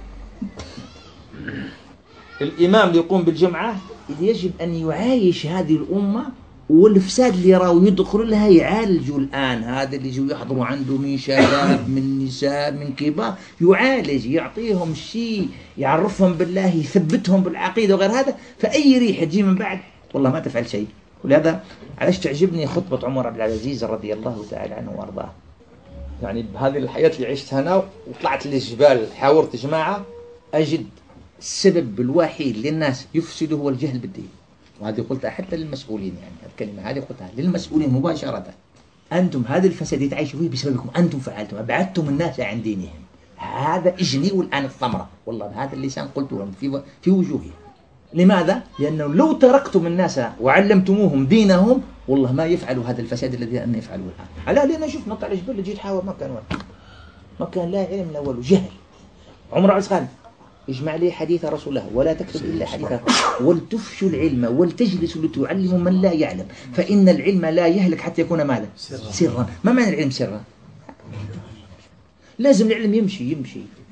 الإمام اللي يقوم بالجمعة يجب أن يعايش هذه الأمة والفساد اللي راهو يدخل لها يعالجوا الآن. هذا اللي يجوا يحضروا عنده من شباب من نساء من كبار يعالج يعطيهم شيء يعرفهم بالله يثبتهم بالعقيدة وغير هذا. فأي ريحة تجي من بعد والله ما تفعل شيء. ولهذا علاش تعجبني خطبة عمر عبد العزيز رضي الله تعالى عنه وارضاه. يعني بهذه الحياة اللي عشتها أنا وطلعت للجبال حاورت جماعة أجد السبب الوحيد للناس يفسدوا هو الجهل بالدين. وهذه قلتها حتى للمسؤولين يعني الكلمة هذه قلتها للمسؤولين مباشرة. أنتم هذا الفساد تعيشوا فيه بسببكم أنتم فعلتم أبعدتم الناس عن دينهم. هذا اجني الآن الثمرة والله هذا اللسان قلته في في وجوههم. لماذا؟ لأنه لو تركتم الناس وعلمتموهم دينهم والله ما يفعلوا هذا الفساد الذي أن يفعلوه الآن. على لأن شوف نطلع الجبل اللي جيت حاول ما كان ولا ما كان لا علم لا ولا جهل. عمر عز قال اجمع لي حديث رسول الله ولا تكتب إلا حديثه ولتفشوا العلم ولتجلسوا لتعلموا من لا يعلم فإن العلم لا يهلك حتى يكون ماذا؟ سرا. ما معنى العلم سرا؟ لازم العلم يمشي يمشي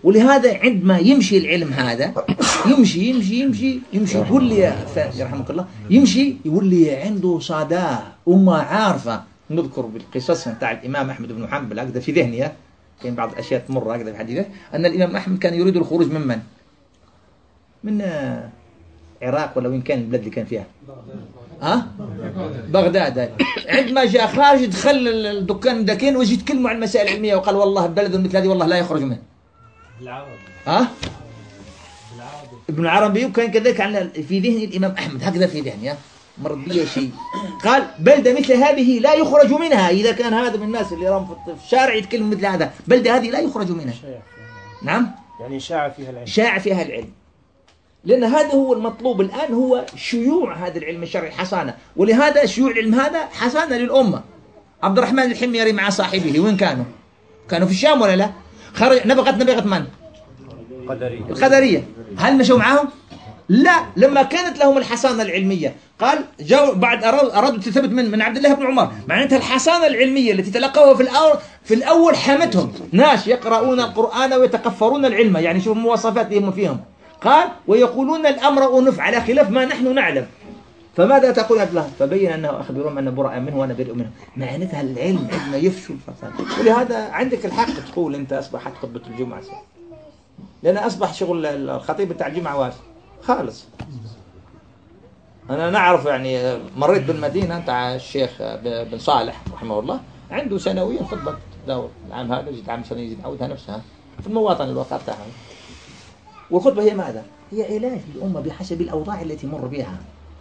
ولهذا عندما يمشي العلم هذا يمشي يمشي يمشي يمشي يقول لي يرحمك الله يمشي يقول لي عنده صداه أمة عارفة. نذكر بالقصص نتاع الإمام أحمد بن حنبل هكذا في ذهني، كان بعض الأشياء تمر هكذا في حديثه، أن الإمام أحمد كان يريد الخروج من من؟ من العراق ولا وين كان البلد اللي كان فيها؟ ها؟ بغداد. عندما جاء خارج دخل الدكان الدكين وجي يتكلموا عن المسائل العلمية وقال والله البلد مثل هذه والله لا يخرج منه. ها؟ ابن العربي وكان كذلك عن في ذهن الإمام أحمد هكذا في ذهني مرضية شيء، قال بلدة مثل هذه لا يخرج منها. إذا كان هذا من الناس اللي رام في الشارع يتكلم مثل هذا، بلدة هذه لا يخرج منها. نعم، يعني شاع فيها العلم، شاع فيها العلم، لأن هذا هو المطلوب الآن، هو شيوع هذا العلم الشرعي حصانة. ولهذا شيوع العلم هذا حصانة للأمة. عبد الرحمن الحميري مع صاحبه وين كانوا؟ كانوا في الشام ولا لا؟ خرج نبغت نبغت من؟ القدرية. القدرية. هل مشوا معهم؟ لا، لما كانت لهم الحصانة العلمية قال جاءوا بعد أرادوا أرادوا تثبت من من عبد الله بن عمر، معناتها الحصانة العلمية التي تلقوها في الأول في الأول حمتهم ناس يقرؤون القرآن ويتقفرون العلم، يعني شوف مواصفات هم فيهم. قال ويقولون الأمر أنف على خلاف ما نحن نعلم، فماذا تقول عبد الله؟ فبين أنه أخبرهم أن براء منه وأنا بريء منه. معناتها العلم عندما يفشل الفساد. ولهذا عندك الحق تقول أنت أصبحت خطبة الجمعة، لأن أصبح شغل الخطيب بتاع الجمعة واسع خالص. أنا نعرف يعني مريت بالمدينة تاع الشيخ بن صالح رحمه الله، عنده سنويا خطبة دور العام هذا يزيد عام سنة يزيد عودها نفسها في المواطن الوقت تاعها. والخطبة هي ماذا؟ هي علاج للأمة بحسب الأوضاع التي مر بها،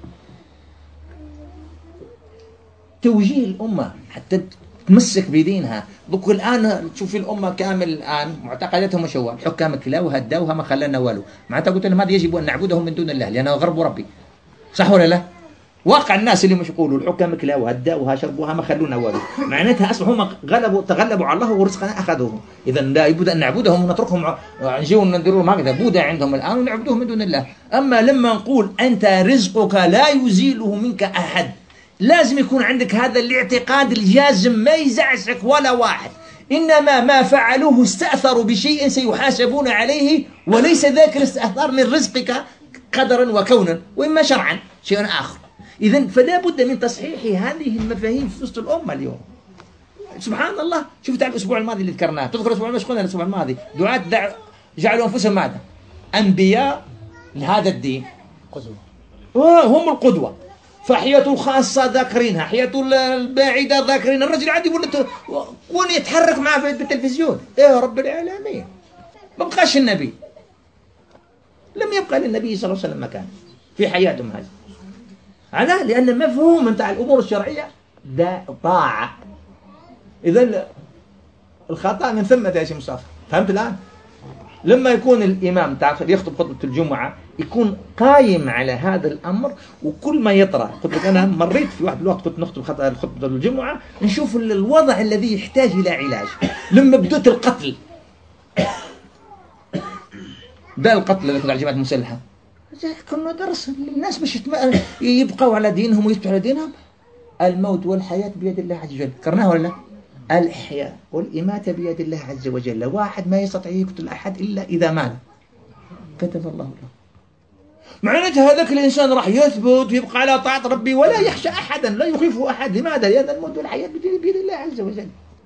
توجيه الأمة حتى تمسك بدينها. ذوك الآن تشوف الأمة كامل الآن معتقداتهم مش هو الحكام كلا وهداوها ما خلانا والو، معناتها قلت لهم هذا يجب أن نعبدهم من دون الله لأنه غرب ربي، صح ولا لا؟ واقع الناس اللي مش يقولوا الحكام كلا وهداوها شربوها ما خلونا والو، معناتها أصبحوا هم غلبوا تغلبوا على الله ورزقنا أخذوه. إذا لا يبد أن نعبدهم ونتركهم نجيو نديروا هكذا بوذا عندهم الآن ونعبدوهم من دون الله. أما لما نقول أنت رزقك لا يزيله منك أحد، لازم يكون عندك هذا الاعتقاد الجازم ما يزعزعك ولا واحد، إنما ما فعلوه استأثروا بشيء سيحاسبون عليه، وليس ذاك الاستئثار من رزقك قدرا وكونا وإما شرعا شيء آخر. إذن فلا بد من تصحيح هذه المفاهيم في وسط الأمة اليوم. سبحان الله، شفت على الأسبوع الماضي اللي ذكرناه، تذكر الأسبوع الماضي قلنا الأسبوع الماضي دعاة دع... جعلوا أنفسهم ماذا؟ أنبياء لهذا الدين، قدوة، هم القدوة. فحياته الخاصة ذاكرينها، حياته الباعدة ذاكرينها. الرجل عادي يقول له وين يتحرك معه بالتلفزيون، يا رب العالمين ما بقاش النبي، لم يبقى للنبي صلى الله عليه وسلم مكان في حياتهم هذه. هذا لأن مفهوم من تاع الأمور الشرعية ده ضاع. إذا الخطأ من ثم يا شيخ مصطفى، فهمت الآن؟ لما يكون الإمام تعرف يخطب خطبة الجمعة يكون قايم على هذا الأمر، وكل ما يطرأ. قلت لك أنا مريت في واحد الوقت كنت نخطب خطبة الجمعة نشوف الوضع الذي يحتاج إلى علاج. لما بدأت القتل ده القتل اللي على الجماعات المسلحة، كنا درس الناس مش يبقوا على دينهم ويثبتوا على دينهم. الموت والحياة بيد الله عز وجل، ذكرناه ولا لا؟ الإحياء والإماتة بيد الله عز وجل. واحد ما يستطيع يقتل أحد إلا إذا مات كتب الله له. معناتها هذاك الإنسان راح يثبت ويبقى على طاعة ربي ولا يخشى أحدا، لا يخيفه أحد. لماذا؟ لأن الموت والحياة بيد الله عز وجل.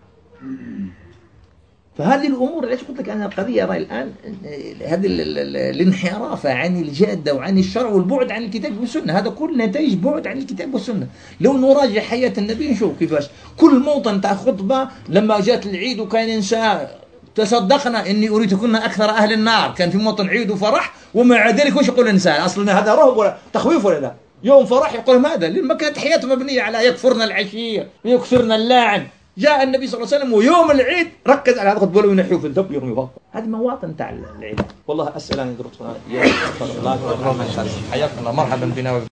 فهذه الأمور ليش قلت لك أنا القضية رأي الآن هذه الانحراف عن الجادة وعن الشرع والبعد عن الكتاب والسنة، هذا كل نتائج بعد عن الكتاب والسنة. لو نراجع حياة النبي نشوف كيفاش كل موطن تاع خطبة لما جات العيد وكان إنسان تصدقنا إني أريدكن أكثر أهل النار، كان في موطن عيد وفرح، ومع ذلك وش يقول الإنسان؟ أصلا هذا رهب ولا تخويف ولا لا؟ يوم فرح يقول ماذا؟ لما كانت حياته مبنية على يكفرنا العشير ويكسرنا اللاعن. جاء النبي صلى الله عليه وسلم ويوم العيد ركز على هذا الخطبة ولو ينحيه في الذب يرميه. هذه مواطن تاع العيد. والله أسأل أن يدرسنا. حياكم الله، مرحبا بنا.